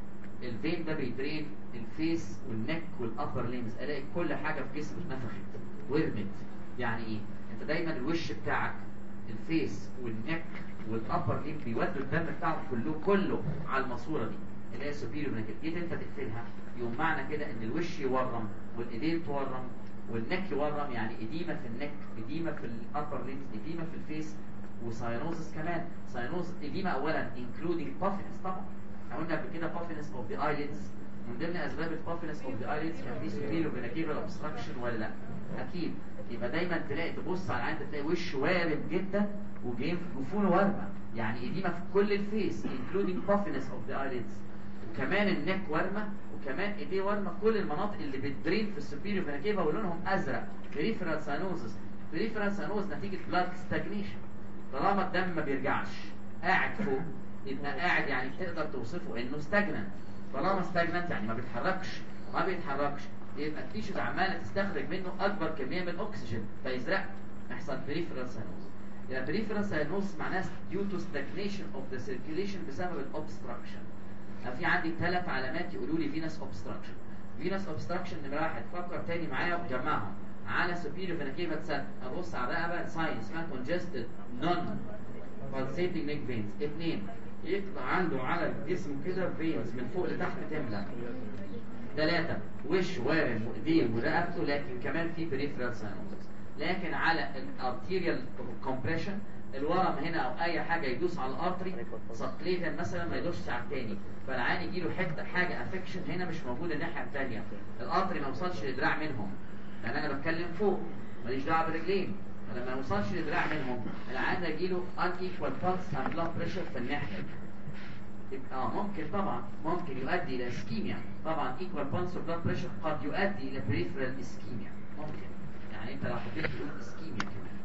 Speaker 1: الفين ده بيدرين الفيس والنك والابر ليمز. الاقي كل حاجه في جسمه اتنفخت ورمت. يعني ايه؟ انت دايما الوش بتاعك الفيس والنك والابر ليم بيودوا الدم بتاعهم كله كله على الماسوره دي اللي هي السوبيريور فينا كيفا. جيت انت تقفلها يوم معنى كده ان الوش يورم والايدين تورم والنك يورم، يعني اديمه في النك، اديمه في الابر ليمز، اديمه في الفيس، وساينوزس كمان. ساينوز اديمه اولا انكلودينج بافنس. طبعا احنا قلنا قبل كده بافنس اوف ذا ايليدز من ضمن اسباب البافنس اوف ذا ايليدز كان في سوبيريور فينا كيفا اوبستراكشن ولا لا؟ اكيد. يبقى دايما تلاقي تبص على العين تلاقي وش وارم جدا وجفونه وارمه، يعني اديمه في كل الفيس انكلودينج بافنس اوف ذا ايليدز، وكمان النك وارمه، وكمان ايديه وارمه. كل المناطق اللي بتدرين في السوبيريور فينا كيفا ولونهم ازرق. بريفرال ساينوزس. بريفرال ساينوز نتيجه بلاد ستاجنيشن. طالما الدم ما بيرجعش قاعد فوق يبقى قاعد، يعني تقدر توصفه انه ستاجننت. طالما ستاجننت يعني ما بيتحركش ما بيتحركش يبقى التيشوز عماله تستخرج منه اكبر كميه من الاكسجين فيزرق، يحصل بريفرال ساينوز. يعني بريفرال ساينوز معناها due to stagnation of the circulation بسبب الاوبستراكشن. في عندي ثلاث علامات يقولوا لي فينس اوبستراكشن. فينس اوبستراكشن نمره واحد، فكر تاني معايا وجمعهم على سوبيريور فينا كيفا تسد. ابص على الرقبه ساين اسمها congested non pulsating neck veins. اثنين، يطلع عنده على الجسم كده فينز من فوق لتحت تملى. ثلاثة، وش وارم وايديه ورقبته لكن كمان في بريفرال ساينوزس. لكن على الارتيريال كومبريشن الورم هنا او اي حاجه يدوس على الارتري سبكليفن مثلا ما يدوسش على الثاني، فالعين يجي له حته حاجه افكشن هنا مش موجوده الناحيه الثانيه. الارتري ما يوصلش لدراع منهم، لان انا بتكلم فوق ماليش دعوه بالرجلين. فلما ما يوصلش لدراع منهم العين يجي له unequal pulse and blood pressure في الناحيه. اه ممكن طبعا ممكن يؤدي الى اسكيميا. طبعا equal pulse and blood pressure قد يؤدي الى peripheral اسكيميا ممكن. يعني انت لو حبيت تقول اسكيميا كمان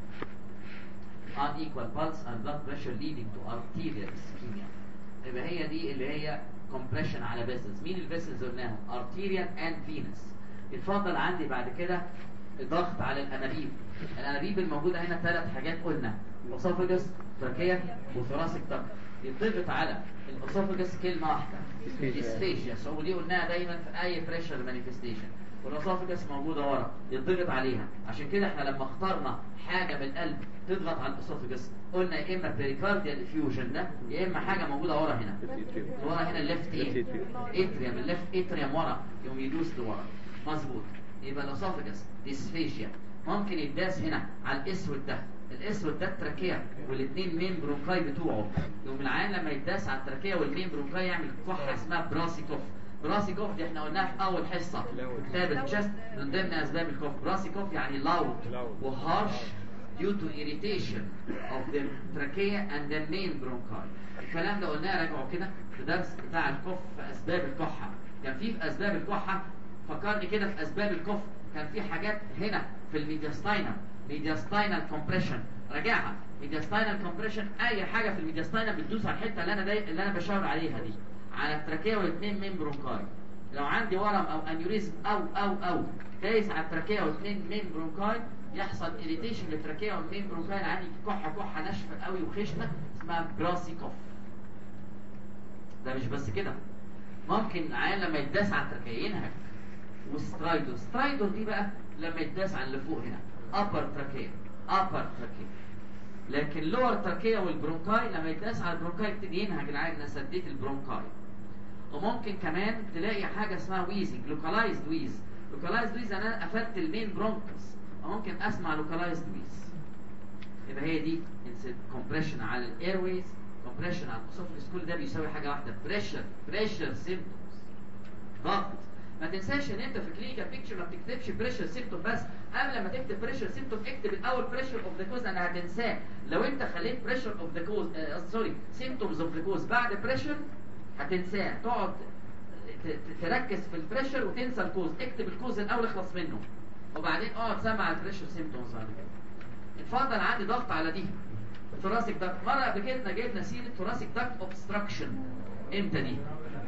Speaker 1: unequal pulse and blood pressure leading to arterial ischemia، يبقى هي دي اللي هي كومبريشن على فيسلز. مين الفيسلز قلناهم؟ ارتيريال اند فينس. يتفضل عندي بعد كده الضغط على الانابيب. الانابيب الموجوده هنا ثلاث حاجات قلنا: اسوفاجس، تراكيه، وثوراسيك داكت. يتضغط على الاسوفاجس كلمه واحده اسفيشياس، ودي قلناها دايما في اي بريشر مانيفستيشن. والاسوفاجس موجوده ورا يتضغط عليها. عشان كده احنا لما اخترنا حاجه من القلب تضغط على الاسوفاجس قلنا يا اما بيريكارديال افيوجن ده، يا اما حاجه موجوده ورا هنا. ورا هنا الليفت ايه؟ اتريوم. الليفت اتريوم ورا يقوم يدوس لورا. مظبوط. يبقى الاسوفاجس ديسفيشيا ممكن يداس هنا على الاسود ده. الاسود ده التراكيه والاثنين مين برونكاي بتوعه. يقوم العيان لما يداس على التراكيه والمين برونكاي يعمل كحه اسمها براسيكوف. براسيكوف دي احنا قلناها في اول حصه في كتاب التشست من ضمن اسباب الكوف. براسيكوف يعني لاود وهارش due to irritation of the trachea and the main bronchi. الكلام ده قلناه راجعوا كده في درس بتاع الكوف في اسباب الكحه. كان في في اسباب الكحه، فكرني كده في اسباب الكف، كان في حاجات هنا في الميدياستاينم، ميدياستاينال كومبريشن. راجعها. ميدياستاينال كومبريشن اي حاجه في الميدياستاينم بتدوس على الحته اللي انا داي... اللي انا بشاور عليها دي، على التراكيه والاثنين مين برونكاي. لو عندي ورم او انيوريزم او او او دايس على التراكيه والاثنين مين برونكاي يحصل اريتيشن للتراكيه والمين برونكاي، عندي كحه كحه ناشفه قوي وخشنه اسمها براسيكوف. ده مش بس كده، ممكن العيان لما يداس على التراكيه ينهج. وسترايدور. سترايدور دي بقى لما يداس على اللي فوق هنا upper trachea upper trachea. لكن lower trachea والبرونكاي لما يداس على البرونكاي يبتدي ينهج العيان. انا سديت البرونكاي. وممكن كمان تلاقي حاجه اسمها ويزنج، لوكالايزد ويز. لوكالايزد ويز انا قفلت المين برونكس، ممكن اسمع لوكالايزد ويز. يبقى هي دي كومبريشن على الايرويز، كومبريشن على الاسوفجس. كل ده بيساوي حاجه واحده: بريشر. بريشر سيمبتومز، ضغط. ما تنساش ان انت في كلينيكال بيكتشر ما بتكتبش بريشر سيمبتوم بس. قبل ما تكتب بريشر سيمبتوم اكتب الاول بريشر اوف ذا كوز، انا هتنساه. لو انت خليت بريشر اوف ذا كوز سوري سيمبتومز اوف ذا كوز بعد بريشر هتنساه. تقعد تركز في البريشر وتنسى الكوز. اكتب الكوز الاول اخلص منه وبعدين اقعد سمع البريشر سيمبتومز بعد كده. اتفضل عندي ضغط على دي ثوراسيك داكت. مره قبل كده جبنا سيره ثوراسيك داكت اوبستراكشن. امتى دي؟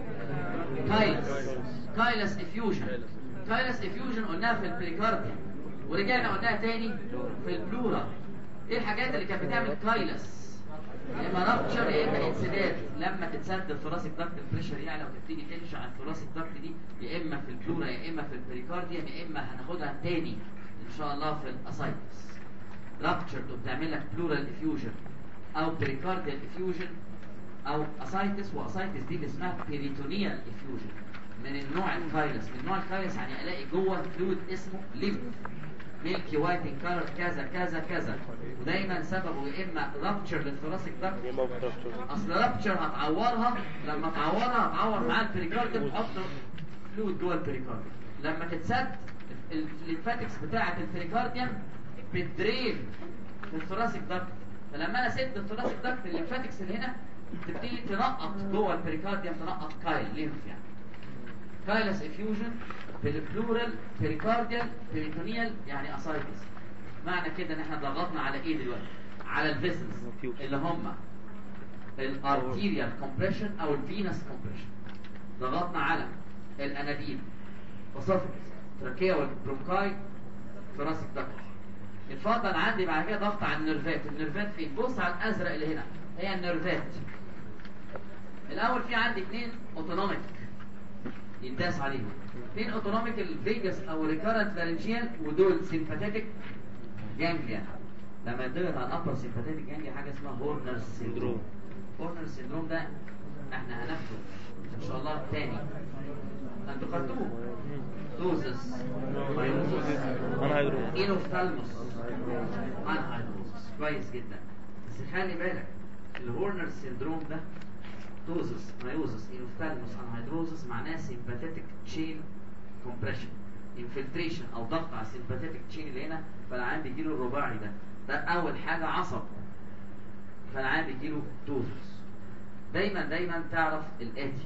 Speaker 1: كايلس. كايلس افيوجن. كايلس افيوجن قلناها في البريكارديا ورجعنا قلناها تاني في البلورا. ايه الحاجات اللي كانت بتعمل كايلس؟ يا اما رابتشر يا اما انسداد. لما تتسد الثوراسيك داكت البريشر يعلى وتبتدي تمشي على الثوراسيك داكت دي، يا اما في البلورا يا اما في البريكارديا يا اما هناخدها تاني ان شاء الله في الاسايتس. رابتشر وبتعمل لك بلورال افيوجن او بريكارديال افيوجن او اسايتس. واسايتس دي اللي اسمها بيريتونيال افيوجن من النوع الكايلس. من النوع الكايلس يعني الاقي جوه فلويد اسمه ليمف ميلكي وايت ان كلر كذا كذا كذا، ودايما سببه يا اما رابتشر للثوراسيك داكت. اصل رابتشر هتعورها، لما تعورها هتعور معاها البريكارديوم تحط فلويد جوه البريكارديوم. لما تتسد الليمفاتكس بتاعه البريكارديوم بتدرين في الثوراسيك داكت. فلما انا سد الثوراسيك داكت الليمفاتكس اللي هنا تبتدي تنقط جوه البريكارديوم، تنقط كايل ليمف يعني. كايلس افيوجن بالبلورال بريكارديال بريتونيال يعني اسايتس. معنى كده ان احنا ضغطنا على ايه دلوقتي؟ على الفيسلز اللي هم الارتيريال كومبريشن او الفينس كومبريشن. ضغطنا على الانابيب، اسوفجس، تراكيه والبرونكاي، ثوراسيك داكت. اتفضل عندي بعد كده ضغط على النيرفات. النيرفات فين؟ بص على الازرق اللي هنا، هي النيرفات. الاول في عندي اثنين اوتونوميك يداس عليهم. اثنين اوتونوميك الفيجاس او ريكارنت لارنجيال، ودول سيمباثيتك جانجليا. لما يضغط على الابر سيمباثيتك جانجليا حاجه اسمها هورنر سيندروم. هورنر سيندروم ده احنا هناخده ان شاء الله تاني. انتوا خدتوه دوزس مايوزس انوفثالموس انهايدروسس كويس جدا. بس خلي بالك الهورنر سيندروم ده توزس مايوزس انوفثالموس انهايدروسس معناه سيمباثيتك تشين كومبريشن انفلتريشن او ضغط على السيمباثيتك تشين اللي هنا. فالعيان بيجيله الرباعي ده. ده اول حاجه عصب، فالعيان بيجيله توزس. دايما دايما تعرف الاتي: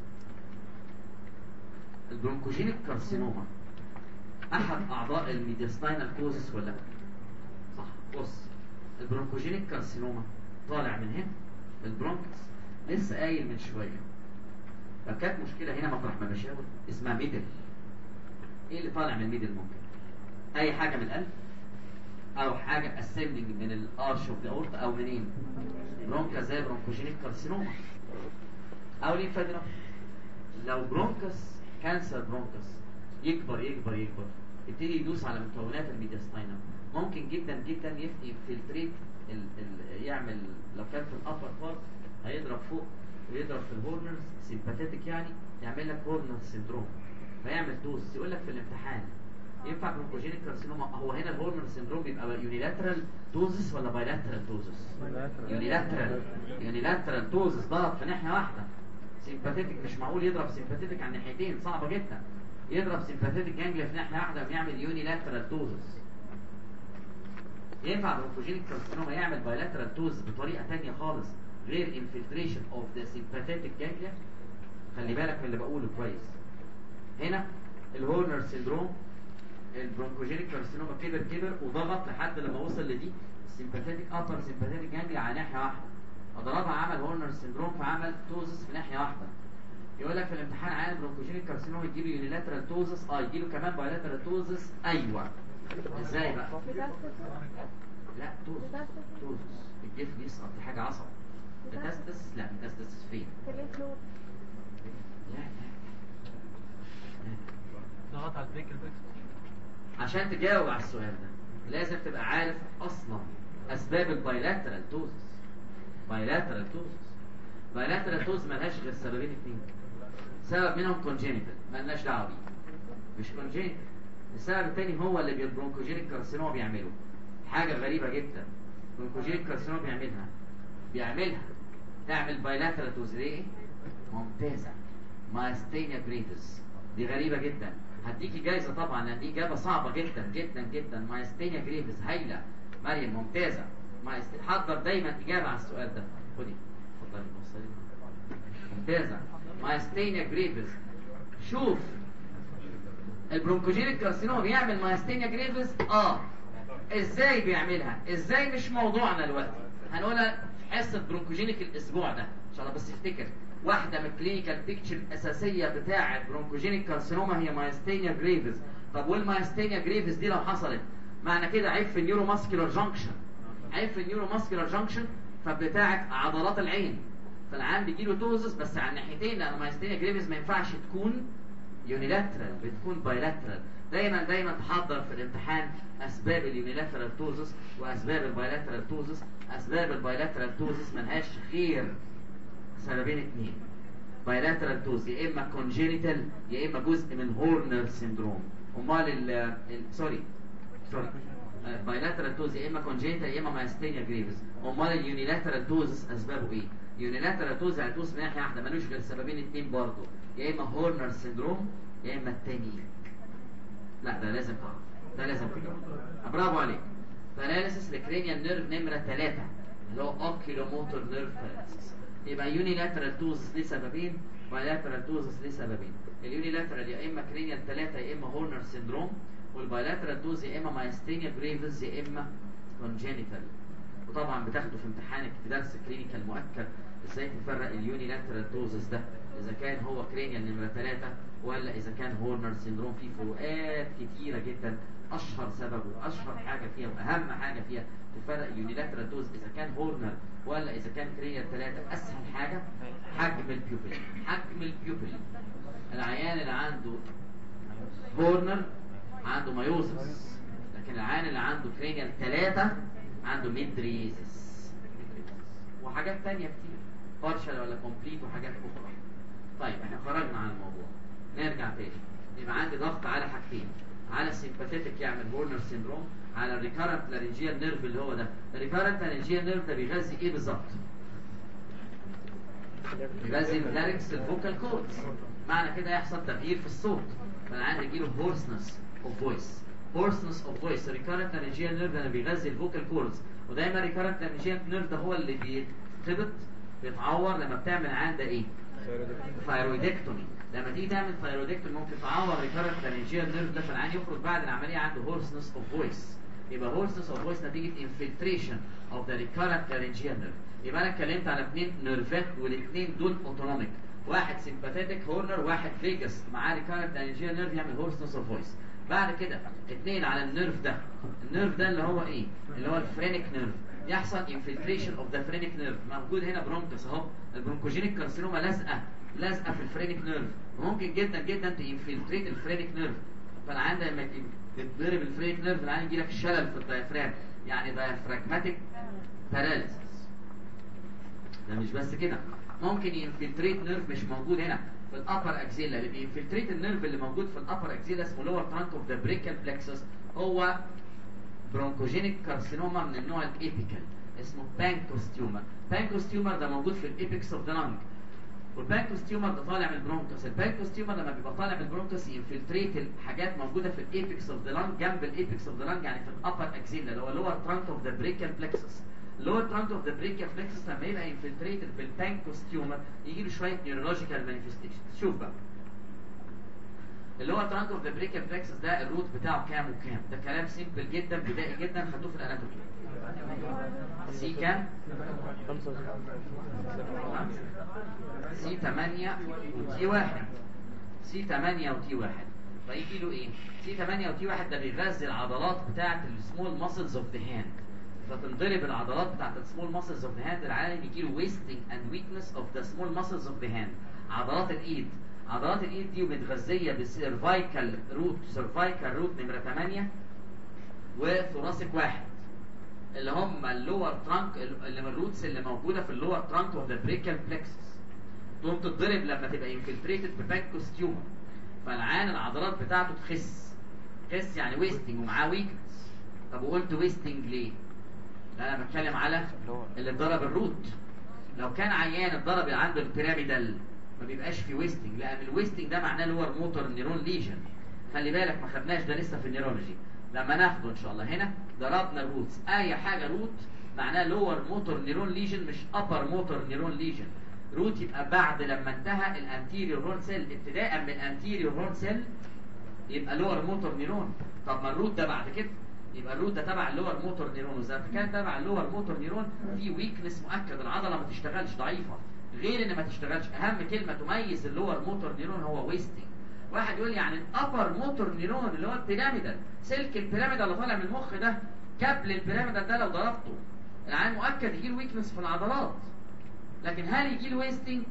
Speaker 1: البرونكوجينيك كارسينوما احد اعضاء الميدياستاينال كوزس ولا لا؟ صح. بص البرونكوجينيك كارسينوما طالع من هنا البرونكس، لسه قايل من شويه كانت مشكله هنا مطرح ما مشاور اسمها ميدل. ايه اللي طالع من الميدل؟ ممكن اي حاجه من القلب، او حاجه اسندنج من الارش اوف ذا اورت، او منين؟ برونكا زي برونكوجينيك كارسينوما او ليمفادينوم. لو برونكس كانسر برونكس يكبر يكبر يكبر يبتدي يدوس على مكونات الميدياستاينم، ممكن جدا جدا يفلتريت ال ال يعمل لو كان في الابر بارت هيضرب فوق ويضرب في الهورنرز سيمباثيتك، يعني يعمل لك هورنر سيندروم فيعمل دوز. يقول لك في الامتحان ينفع برونكوجينيك كارسينوما؟ هو هنا الهورنر سيندروم بيبقى يونيلاترال دوزس ولا بايلاترال دوزس؟ يونيلاترال. يونيلاترال دوزس ضرب في ناحيه واحده. سيمباثيتك مش معقول يضرب سيمباثيتك على ناحيتين، صعبه جدا. يضرب سيمباثيتك جانجليا في ناحيه واحده ويعمل يونيلاترال دوزس. ينفع برونكوجينيك كارسينوما يعمل بايلاترال دوز بطريقه ثانيه خالص غير انفلتريشن اوف ذا سيمباثيتك جانجليا؟ خلي بالك من اللي بقوله كويس. هنا الهورنر سيندروم البرونكوجينيك كارسينوما كبر كبر وضغط لحد لما وصل لدي السيمباثيتك ابر سيمباثيتك جانجليا على ناحيه واحده، فضربها عمل هورنر سيندروم فعمل توزس في ناحيه واحده. يقول لك في الامتحان عيان برونكوجينيك كارسينوما يجي له يونيلاترال توزس، اه يجي له كمان بايلاترال توزس. ايوه ازاي بقى؟ لا توزس توزس الجفن يسقط، دي حاجه عصب. ميتاستس لا ميتاستس فين؟ لا لا
Speaker 2: ضغط على البيك البيك.
Speaker 1: عشان تجاوب على السؤال ده لازم تبقى عارف اصلا اسباب البايلاترال توزس. بايلاترال توزس بايلاترال توزس ملهاش غير سببين اتنين، سبب منهم كونجينيتال مالناش دعوه بيه، مش كونجينيتال. السبب الثاني هو اللي البرونكوجينيك كارسينوما بيعمله. حاجه غريبه جدا البرونكوجينيك كارسينوما بيعملها بيعملها تعمل بايلاترال توزس. ليه؟ ممتازه. مايستينيا جريفيس دي غريبه جدا، هديكي جايزه طبعا لان دي اجابه صعبه جدا جدا جدا. مايستينيا جريفيس هايله مريم، ممتازه. مايست... حضر دايما اجابه على السؤال ده. خدي اتفضلي بصي ممتازه. مايستينيا جريفيس. شوف البرونكوجينيك كارسينوما بيعمل مايستينيا جريفيس. اه ازاي بيعملها؟ ازاي مش موضوعنا دلوقتي، هنقولها في حصه برونكوجينيك الاسبوع ده ان شاء الله. بس افتكر واحده من الكلينيكال بيكتشر الاساسيه بتاعه برونكوجينيك كارسينوما هي مايستينيا جريفيس. طب والمايستينيا جريفيس دي لو حصلت معنى كده عيب في النيورو ماسكولار جانكشن، عيب في النيورو ماسكولار جانكشن فبتاعه عضلات العين، فالعيان بيجيله توزس بس على الناحيتين، لان مايستينيا جريفيس ما ينفعش تكون يونيلاترال، بتكون بايلاترال. دايما دايما تحضر في الامتحان اسباب اليونيلاترال توزس واسباب البايلاترال توزس. اسباب البايلاترال توزس ملهاش غير سببين اتنين، بايلاترال توز يا اما كونجينيتال يا اما جزء من هورنر سيندروم. امال ال سوري سوري بايلاترال توز يا اما كونجينيتال يا اما مايستينيا جريفيس. امال اليونيلاترال توزس اسبابه ايه؟ يونيلاترال توز هتدوس من ناحيه واحده ملوش غير سببين اتنين برضه، يا اما هورنر سيندروم يا اما التاني. لا ده لازم تعرف، ده لازم تعرف. برافو عليك. باراليسيس لكرينيال نيرف نمره ثلاثة اللي هو اوكيلوموتور نيرف باراليسيس. يبقى يونيلاترال توزس ليه سببين، بايلاترال توزس ليه سببين. اليونيلاترال يا اما كرينيال ثلاثة يا اما هورنر سيندروم، والبايلاترال توز يا اما مايستينيا جريفيس يا اما كونجينيتال. وطبعا بتاخده في امتحانك في درس كلينيكال مؤكد ازاي تفرق اليونيلاترال توزس ده اذا كان هو كرينيال نمره ثلاثة ولا اذا كان هورنر سيندروم. فيه فروقات كتيره جدا، اشهر سبب واشهر حاجه فيها واهم حاجه فيها تفرق اليونيلاترال دوز اذا كان هورنر ولا اذا كان كرينيال ثلاثة. اسهل حاجه حجم البيوبل. حجم البيوبل العيان اللي عنده هورنر عنده مايوزس، لكن العيان اللي عنده كرينيال ثلاثة عنده ميدريزس وحاجات تانية كتير، بارشل ولا كومبليت وحاجات اخرى. طيب احنا خرجنا عن الموضوع، نرجع تاني. يبقى عندي ضغط على حاجتين، على السيمباثيتك يعمل هورنر سيندروم، على الريكارنت لارنجيال نيرف اللي هو ده. الريكارنت لارنجيال نيرف ده بيغذي ايه بالظبط؟ بيغذي اللارنكس الفوكال كوردز، معنى كده يحصل تغيير في الصوت، فالعيان يجيله هورسنس اوف فويس. هورسنس اوف فويس. الريكارنت لارنجيال نيرف ده بيغذي الفوكال كوردز، ودايما الريكارنت لارنجيال نيرف ده هو اللي بيتخبط بيتعور لما بتعمل عنده ايه؟ ثايرويدكتومي. لما تيجي تعمل ثايرويدكتومي ممكن تعور ريكارنت لارنجيال نيرف ده، فالعيان يخرج بعد العمليه عنده هورسنس اوف فويس. يبقى هورسنس اوف فويس نتيجه انفلتريشن اوف ذا ريكارنت لارنجيال نيرف. يبقى انا اتكلمت على اثنين نيرفات والاثنين دول اوتونوميك. واحد سيمباثيتك هورنر، واحد فيجاس معاه ريكارنت لارنجيال نيرف يعمل هورسنس اوف فويس. بعد كده اثنين على النيرف ده، النيرف ده اللي هو ايه؟ اللي هو الفرينيك نيرف، يحصل انفلتريشن اوف ذا فرينيك نيرف. موجود هنا برونكس اهو، البرونكوجينيك كارسينوما لازقه لازقه في الفرينيك نيرف، وممكن جدا جدا تنفلتريت الفرينيك نيرف. فالعيان ده لما تتضرب الفرينيك نيرف العيان يجي لك شلل في الدايفرام، يعني دايفراجماتيك باراليسيس. ده مش بس كده، ممكن ينفلتريت نيرف مش موجود هنا في الابر اكزيلا. اللي بينفلتريت النيرف اللي موجود في الابر اكزيلا اسمه لور ترانك اوف ذا بريكال بلكسس، هو برونكوجينيك كارسينوما من النوع الابيكال اسمه بانكوس تيومر. بانكوس تيومر ده موجود في الابيكس اوف ذا لانج، والبانكوس تيومر ده طالع من البرونكوس. البانكوس تيومر لما بيبقى طالع من البرونكوس ينفلتريت الحاجات موجوده في الابيكس اوف ذا لانج، جنب الابيكس اوف ذا لانج يعني في الابر اكزيلا اللي هو لور ترانك اوف ذا بريكال بلكسس. اللور ترانك اوف ذا بريكال بلكسس لما يبقى انفلتريتد بالبانكوس تيومر يجي له شويه نيورولوجيكال مانيفستيشن. شوف بقى اللي هو ترانك اوف ذا بريكال بلكسس ده الروت بتاعه كام وكام؟ ده كلام سيمبل جدا بدائي جدا، خدوه في الاناتومي. سي كام؟ سي ثمانية وتي واحد. سي ثمانية وتي واحد. فيجي له ايه؟ سي ثمانية وتي واحد ده بيغذي العضلات بتاعه السمول ماسلز اوف ذا هاند، فتنضرب العضلات بتاعه السمول ماسلز اوف ذا هاند، العالم يجي له ويستنج اند ويكنس اوف ذا سمول ماسلز اوف ذا هاند. عضلات الايد، عضلات الايد دي متغذيه بالسيرفايكال روت، سيرفايكال روت نمره ثمانية وثوراسيك واحد اللي هم اللور ترانك، اللي من الروتس اللي موجوده في اللور ترانك اوف ذا بريكال بلكسس. تقوم تتضرب لما تبقى انفلتريتد ببانكوس تيومر، فالعان العضلات بتاعته تخس. خس يعني ويستنج ومعاه ويكنس. طب وقلت ويستنج ليه؟ لا انا بتكلم على اللي اتضرب الروت. لو كان عيان اتضرب عنده البيراميدال ما بيبقاش في ويستنج، لان الويستنج ده معناه لور موتور نيرون ليجن. خلي بالك ما خدناش ده لسه في النيرولوجي، لما ناخده ان شاء الله. هنا ضربنا الروتس، اي حاجه روت معناه لور موتور نيرون ليجن مش ابر موتور نيرون ليجن. روت يبقى بعد لما انتهى الانتيريور هورن سيل، ابتداء من الانتيريور هورن سيل يبقى لور موتور نيرون. طب ما الروت ده بعد كده يبقى الروت ده تبع اللور موتور نيرون، واذا كان تبع اللور موتور نيرون في ويكنس مؤكد، العضله ما تشتغلش، ضعيفه. غير ان ما تشتغلش، اهم كلمه تميز اللور موتور نيرون هو ويستنج. واحد يقول يعني الابر موتور نيرون اللي هو البيراميدال، سلك البيراميدال اللي طالع من المخ ده، كابل البيراميدال ده لو ضربته العين مؤكد يجي له ويكنس في العضلات. لكن هل يجي له ويستنج؟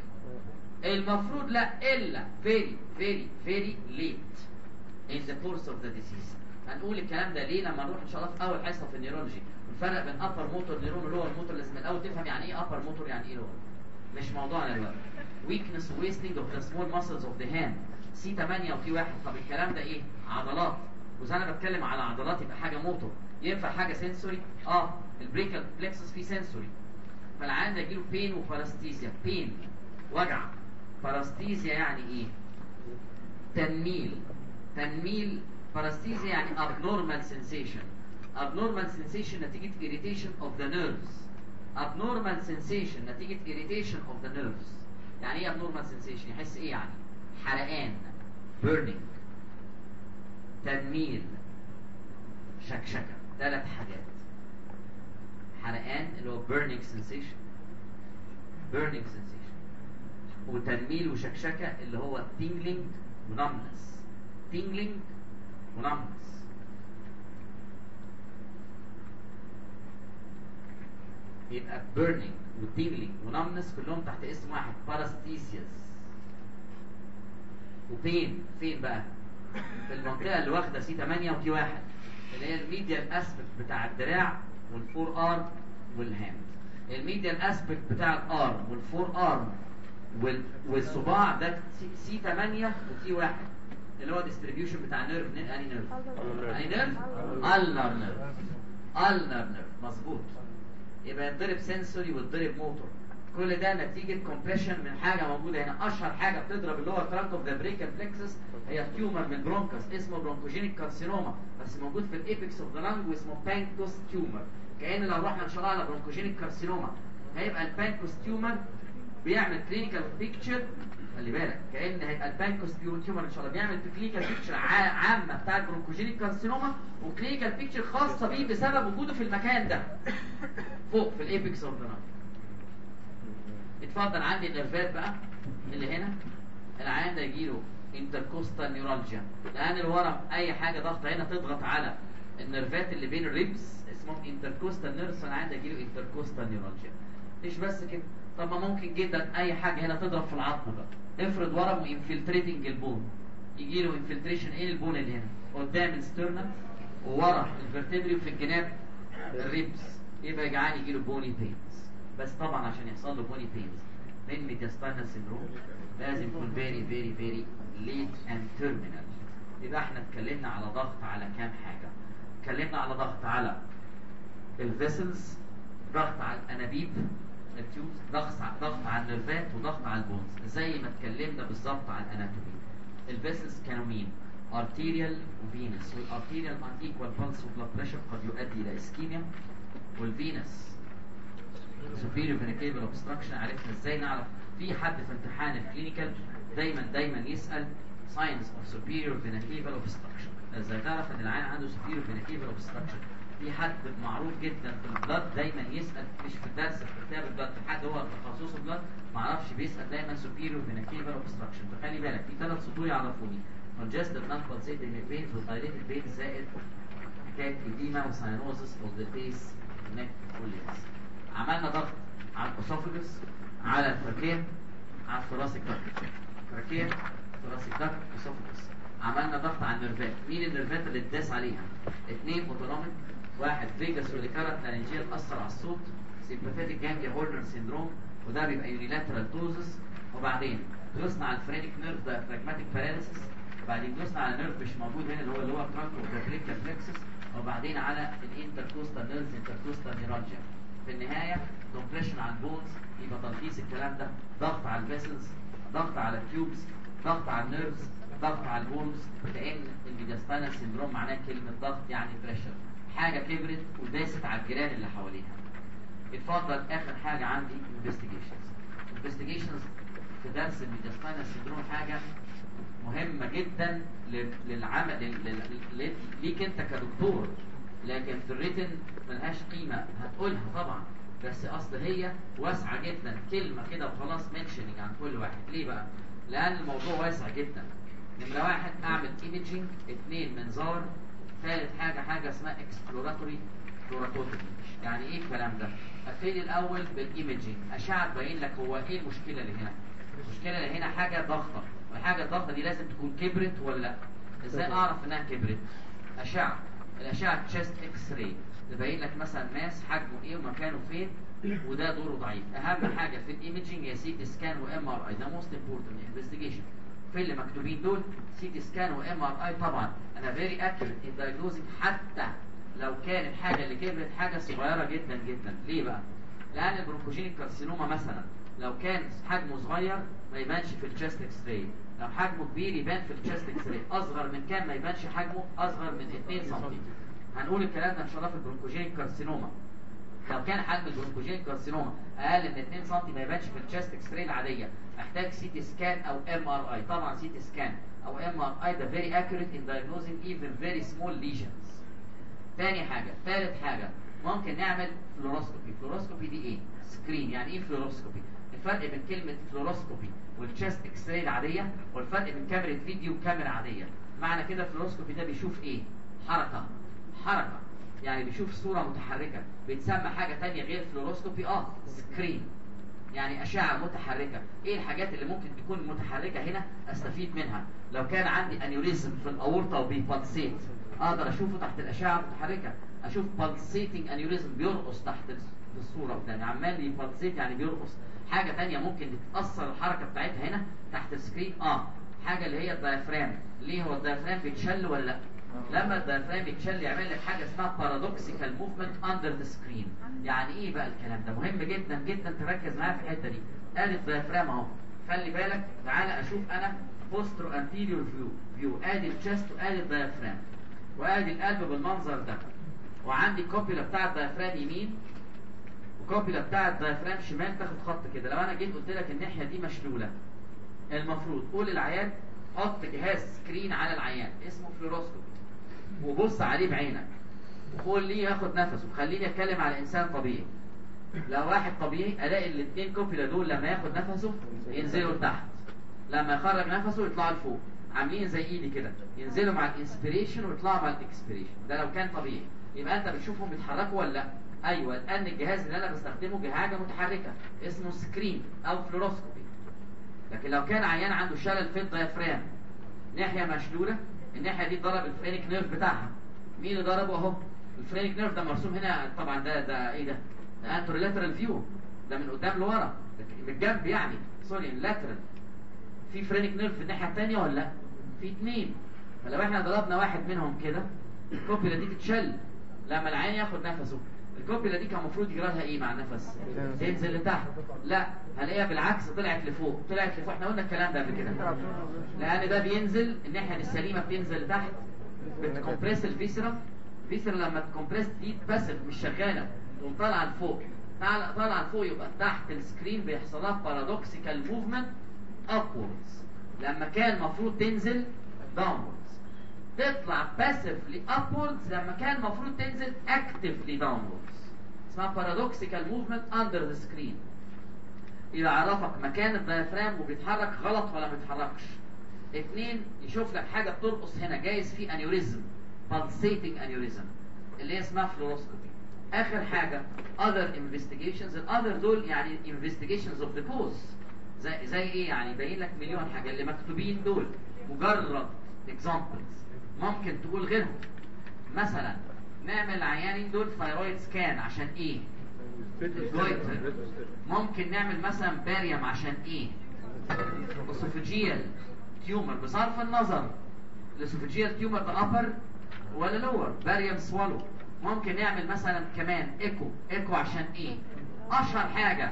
Speaker 1: المفروض لا، الا فيري فيري فيري ليت in the course of the disease. هنقول الكلام ده ليه لما نروح ان شاء الله في اول حصه في النيرولوجي، الفرق بين upper motor neuron و lower motor. لازم الاول تفهم يعني ايه upper motor يعني ايه lower، مش موضوعنا دلوقتي. weakness wasting of the small muscles of the hand. سي ثمانية وتي واحد. طب الكلام ده ايه؟ عضلات. واذا انا بتكلم على عضلات يبقى حاجه موتور. ينفع حاجه سنسوري؟ اه البريكال بلكسس فيه سنسوري. فالعيان ده يجيله بين وباراستيزيا. بين وجع، باراستيزيا يعني ايه؟ تنميل. تنميل باراستيزيا يعني abnormal sensation. abnormal sensation نتيجة irritation of the nerves. abnormal sensation نتيجة irritation of the nerves. يعني ايه abnormal sensation؟ يحس ايه يعني؟ حرقان، burning، تنميل، شكشكة. ثلاث حاجات. حرقان اللي هو burning sensation، burning sensation، وتنميل وشكشكة اللي هو tingling numbness. tingling ونمنس. يبقى burning وtingling ونمنس كلهم تحت اسم واحد، باراستيسياس. وبين فين بقى؟ في المنطقة اللي واخدة سي ثمانية وتي واحد اللي هي الميديال اسبكت بتاع الدراع والفور ارم والهاند. الميديال اسبكت بتاع الارم والفور ارم والصباع ده سي ثمانية وتي واحد اللي هو ديستريبيوشن بتاع نيرف. اني نيرف؟ اني نيرف؟ النر نيرف. النر نيرف مظبوط. يبقى يتضرب سنسوري ويتضرب موتور. كل ده نتيجه كومبريشن من حاجه موجوده هنا. اشهر حاجه بتضرب اللي هو ترانك اوف ذا بريكال بلكسس هي تيومر من برونكس اسمه برونكوجينيك كارسينوما، بس موجود في الابيكس اوف ذا لانج واسمه بانكوس تيومر. كأن لو رحنا ان شاء الله على برونكوجينيك كارسينوما هيبقى البانكوس تيومر بيعمل كلينيكال بيكتشر. خلي بالك كأن هيبقى البانكوس تيومر ان شاء الله بيعمل كلينيكال بيكتشر عامه بتاع البرونكوجينيك كارسينوما، وكلينيكال بيكتشر خاصه بيه بسبب وجوده في المكان ده فوق في الابيكس اوف ذا لانج. اتفضل. عندي النرفات بقى اللي هنا العيان ده يجيله انتركوستال نيورالجيا، لان الورم اي حاجه ضغط هنا تضغط على النرفات اللي بين الريبس اسمهم انتركوستال نيرفز، فالعيان ده يجيله انتركوستال نيورالجيا. مش بس كده، طب ما ممكن جدا اي حاجه هنا تضرب في العظم بقى، افرض ورم وانفلتريتنج البون، يجي له انفلتريشن ايه البون اللي هنا قدام السترنم وورا الفرتبري وفي الجناب الريبس، يبقى يا جعان يجي له بوني بينز. بس طبعا عشان يحصل له بوني بينز من ميدياستاينال سيندروم لازم يكون فيري فيري فيري ليت اند تيرمينال. يبقى احنا اتكلمنا على ضغط على كام حاجه؟ اتكلمنا على ضغط على الفيسلز، ضغط على الانابيب التيوبس، ضغط ضغط على النيرفات، وضغط على البونز، زي ما اتكلمنا بالظبط على الاناتومي. الفيسلز كانوا مين؟ arterial وفينس، والارتيريال unequal pulse وبلاد بريشر قد يؤدي الى اسكيميا، والفينس superior vena cava obstruction. عرفنا ازاي نعرف في حد في امتحان الكلينيكال دايما دايما يسال signs of superior vena cava obstruction، ازاي تعرف ان العيان عنده superior vena cava obstruction؟ في حد معروف جدا في البلاد دايما يسال، مش في الدرس في كتاب البلاد، في حد هو تخصصه البلاد ما اعرفش بيسال دايما superior vena cava obstruction. فخلي بالك في ثلاث سطور يعرفوني: congested non-pulsating veins والdilated veins زائد حكايه edema وساينوزس of the face neck واللينس. عملنا ضغط على الاسوفجس، على التراكيه، على الثوراسيك داكت، تراكيه ثوراسيك داكت اسوفجس. عملنا ضغط على النيرفات. مين النيرفات اللي اتداس عليها؟ اثنين اوتونوميك، واحد فيجاس وليكارت لارنجيال اثر على الصوت، سيمباثيتيك جانجليا هولنر سيندروم وده بيبقى يونيلاترال توزس. وبعدين دوسنا على الفرينيك نيرف ده فراجماتيك باراليسيس، وبعدين دوسنا على نيرف مش موجود هنا اللي هو اللي هو ترانك وكابريكا فلكسس، وبعدين على الانتركوستال نيرفز انتركوستال نيرالجيا. في النهايه كومبريشن على البونز، يبقى تلخيص الكلام ده ضغط على الفيسلز، ضغط على التيوبس، ضغط على النيرفز، ضغط على البونز. لان الميدياستاينال سيندروم معناه كلمه ضغط يعني بريشر، حاجه كبرت وداست على الجيران اللي حواليها. اتفضل اخر حاجه عندي انفستيجيشنز. انفستيجيشنز في درس الميدياستاينال سيندروم حاجه مهمه جدا للعمل ليك انت كدكتور، لكن في الريتن ملهاش قيمه، هتقولها طبعا بس اصل هي واسعه جدا، كلمه كده وخلاص منشننج عن كل واحد. ليه بقى؟ لان الموضوع واسع جدا. نمره واحد اعمل ايميجنج، اثنين منظار، ثالث حاجه حاجه اسمها اكسبلوراتوري ثوراكوتومي. يعني ايه الكلام ده؟ ابتدي الاول بالايميجنج، اشعه تبين لك هو ايه المشكله اللي هنا. المشكله اللي هنا حاجه ضغطه، والحاجه الضغطه دي لازم تكون كبرت ولا لا. ازاي اعرف انها كبرت؟ اشعه، الاشعه تشيست اكس راي تبين لك مثلا ماس حجمه ايه ومكانه فين، وده دوره ضعيف. اهم حاجه في الايميجنج هي سي تي سكان وام ار اي، ده موست امبورتنت انفستيجيشن في اللي مكتوبين دول. سي تي سكان وام ار اي طبعا انا فيري اكيوريت ان دايجنوزنج، حتى لو كان الحاجه اللي كبرت حاجه صغيره جدا جدا. ليه بقى؟ لان البرونكوجينيك كارسينوما مثلا لو كان حجمه صغير ما يبانش في التشست اكس راي، لو حجمه كبير يبان في التشست اكس راي. اصغر من كام ما يبانش حجمه؟ اصغر من اثنين سم. هنقول الكلام ده ان شاء الله في البرونكوجينيك كارسينوما. لو كان حجم البرونكوجينيك كارسينوما اقل من اثنين سم ما يبانش في التشست اكس راي العاديه، محتاج سي تي سكان او ام ار اي. طبعا سي تي سكان او ام ار اي ده فيري اكيوريت ان دايجنوزنج ايفن فيري سمول ليجنز. ثاني حاجه، ثالث حاجه ممكن نعمل فلوروسكوبي. فلوروسكوبي دي ايه؟ سكرين. يعني ايه فلوروسكوبي؟ الفرق بين كلمه فلوروسكوبي والتشست اكس راي العاديه والفرق بين كاميرا فيديو وكاميرا عاديه. معنى كده الفلوروسكوبي ده بيشوف ايه؟ حركه. حركه يعني بيشوف صوره متحركه، بيتسمى حاجه ثانيه غير فلوروسكوبي اه سكرين، يعني اشعه متحركه. ايه الحاجات اللي ممكن تكون متحركه هنا استفيد منها؟ لو كان عندي انيوريزم في الاورطه وبيبلسيت اقدر اشوفه تحت الاشعه المتحركه. اشوف بالسيتنج انيوريزم بيرقص تحت الصوره قدامي، عمال يبلسيت يعني بيرقص. حاجه ثانيه ممكن تتاثر الحركه بتاعتها هنا تحت السكرين اه حاجه اللي هي الدايفرام. ليه هو الدايفرام بيتشل ولا لا؟ لما الدايفرام يتشل يعمل لك حاجه اسمها بارادوكسيكال موفمنت اندر ذا سكرين. يعني ايه بقى الكلام ده؟ مهم جدا جدا تركز معايا في الحته دي. ادي الدايفرام اهو، خلي بالك. تعالى اشوف انا بوسترو انتيريور فيو فيو ادي الشست وادي الدايفرام وادي القلب بالمنظر ده، وعندي كوبيلا بتاع الدايفرام يمين وكوبيلا بتاع الدايفرام شمال. تاخد خط كده. لو انا جيت قلت لك الناحيه دي مشلوله، المفروض قول للعيان حط جهاز سكرين على العيان اسمه فلوروسكوب وبص عليه بعينك وقول لي ياخد نفسه وخليني اتكلم على انسان طبيعي. لو واحد طبيعي الاقي الاثنين كوبيلا دول لما ياخد نفسه ينزلوا لتحت، لما يخرج نفسه يطلعوا لفوق، عاملين زي ايدي كده، ينزلوا مع الانسبيريشن ويطلعوا مع الاكسبيريشن. ده لو كان طبيعي. يبقى انت بتشوفهم بيتحركوا ولا لا؟ ايوه، لان الجهاز اللي انا بستخدمه حاجه متحركه اسمه سكرين او فلوروسكوبي. لكن لو كان عيان عنده شلل في الديافرام، ناحيه مشلوله، الناحيه دي ضرب الفرينك نيرف بتاعها. مين اللي ضربه؟ اهو الفرينك نيرف ده مرسوم هنا طبعا. ده ده ايه ده؟ ده انترولاترال فيو، ده من قدام لورا، من الجنب يعني، سوري من لاترال. في فرينك نيرف في الناحيه الثانيه ولا لا؟ في اثنين. فلو احنا ضربنا واحد منهم كده، الكوبيلا دي تتشل لما العين ياخد نفسه. الكوبيلا دي كان المفروض يجرى لها ايه مع النفس؟ تنزل لتحت. لا، هلاقيها بالعكس طلعت لفوق. طلعت لفوق، احنا قلنا الكلام ده قبل كده. لان ده بينزل، الناحيه السليمه بتنزل لتحت، بتكمبريس الفيسرا. الفيسرا لما تكمبريس دي باسف مش شغاله، تقوم طالعه لفوق. طالعه لفوق يبقى تحت السكرين بيحصل لها بارادوكسيكال موفمنت upwards. لما كان المفروض تنزل downwards. تطلع passively upwards لما كان المفروض تنزل actively downwards. اسمها paradoxical movement under the screen. إذا عرفك مكان الديافرام وبيتحرك غلط ولا ما بيتحركش. اثنين، يشوف لك حاجة بترقص هنا، جايز في انيوريزم، pulsating aneurysm، اللي هي اسمها فلوروسكوبي. آخر حاجة other investigations. ال other دول يعني investigations of the cause. زي زي ايه يعني؟ يبين لك مليون حاجة. اللي مكتوبين دول مجرد examples، ممكن تقول غيرهم. مثلا نعمل العيانين دول ثايرويد سكان عشان ايه؟ الجويتر. ممكن نعمل مثلا باريوم عشان ايه؟ اسوفيجيال تيومر. بصرف النظر الاسوفيجيال تيومر ده ابر ولا لور، باريوم سوالو. ممكن نعمل مثلا كمان ايكو. ايكو عشان ايه؟ اشهر حاجه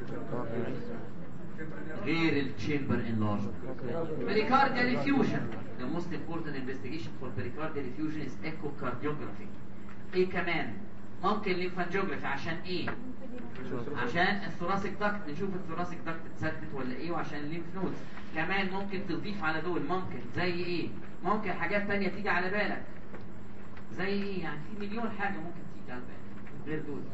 Speaker 1: غير التشامبر انلارجمنت، pericardial effusion. The most important investigation for pericardial effusion is echocardiography. ايه كمان؟ ممكن ليمفانجيوجرافي عشان ايه؟ عشان الثوراسيك داكت، نشوف الثوراسيك داكت اتسدت ولا ايه، وعشان الليمف نودز. كمان ممكن تضيف على دول، ممكن زي ايه؟ ممكن حاجات تانية تيجي على بالك زي ايه يعني؟ في مليون حاجة ممكن تيجي على بالك غير دول.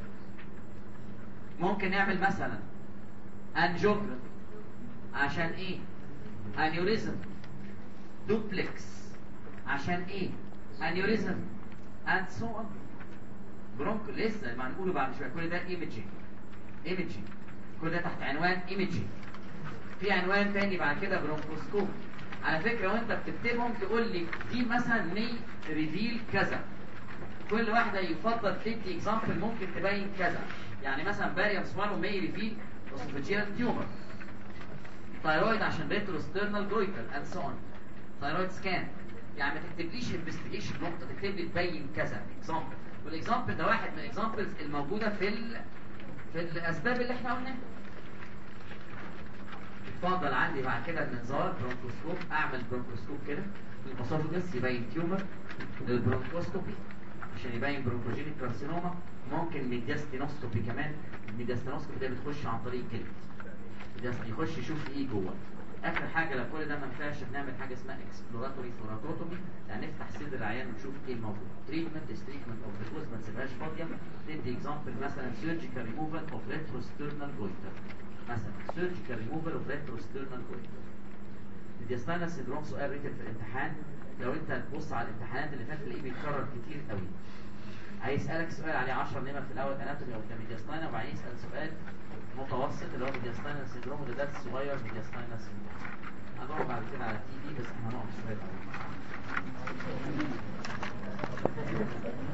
Speaker 1: ممكن نعمل مثلا انجيوجرافي عشان ايه؟ انيوريزم. دوبلكس عشان ايه؟ انيوريزم and so on. برونك لسه ما هنقوله بعد شويه. كل ده ايميجينج. ايميجينج كل ده تحت عنوان ايميجينج. في عنوان تاني بعد كده برونكوسكوب. على فكره وانت بتكتبهم تقول لي دي مثلا مي ريفيل كذا. كل واحده يفضل تدي اكزامبل ممكن تبين كذا. يعني مثلا باريوم سمارو مي ريفيل اسوفيجيال تيومر. ثايرويد عشان ريتروسترنال جويتر اند سو اون. ثايرويد سكان. يعني ما تكتبليش انفستيجيشن نقطه، تكتب لي تبين كذا اكزامبل. والاكزامبل ده واحد من الاكزامبلز الموجوده في ال... في الاسباب اللي احنا قلناها. اتفضل عندي بعد كده المنظار برونكوسكوب. اعمل برونكوسكوب كده الاسوفجس يبين تيومر. البرونكوسكوبي عشان يبين برونكوجينيك كارسينوما. ممكن ميدياستينوسكوبي كمان. الميدياستينوسكوبي ده بتخش عن طريق الجلد، يخش يشوف ايه جوه. اخر حاجه لو كل ده ما ينفعش بنعمل حاجه اسمها اكسبلوراتوري ثوراتوتومي، يعني نفتح صدر العيان ونشوف ايه الموجود. تريتمنت تريتمنت اوف ذا كوز، ما تسيبهاش فاضيه. تدي اكزامبل مثلا سيرجيكال ريموفال اوف ريتروسترنال جويتر، مثلا سيرجيكال ريموفال اوف ريتروسترنال جويتر. الديستاينال سيندروم سؤال ريتن في الامتحان. لو انت تبص على الامتحانات اللي فاتت تلاقيه بيتكرر كتير قوي. هيسالك سؤال عليه عشرة نمر في الاول اناتومي او كميدياستاينال، وبعدين يسال سؤال متوسط اللي هو ميدياستاينال سيندروم، وده درس صغير ميدياستاينال سيندروم. هنروح بعد كده على تي بي، بس احنا هنقف شويه.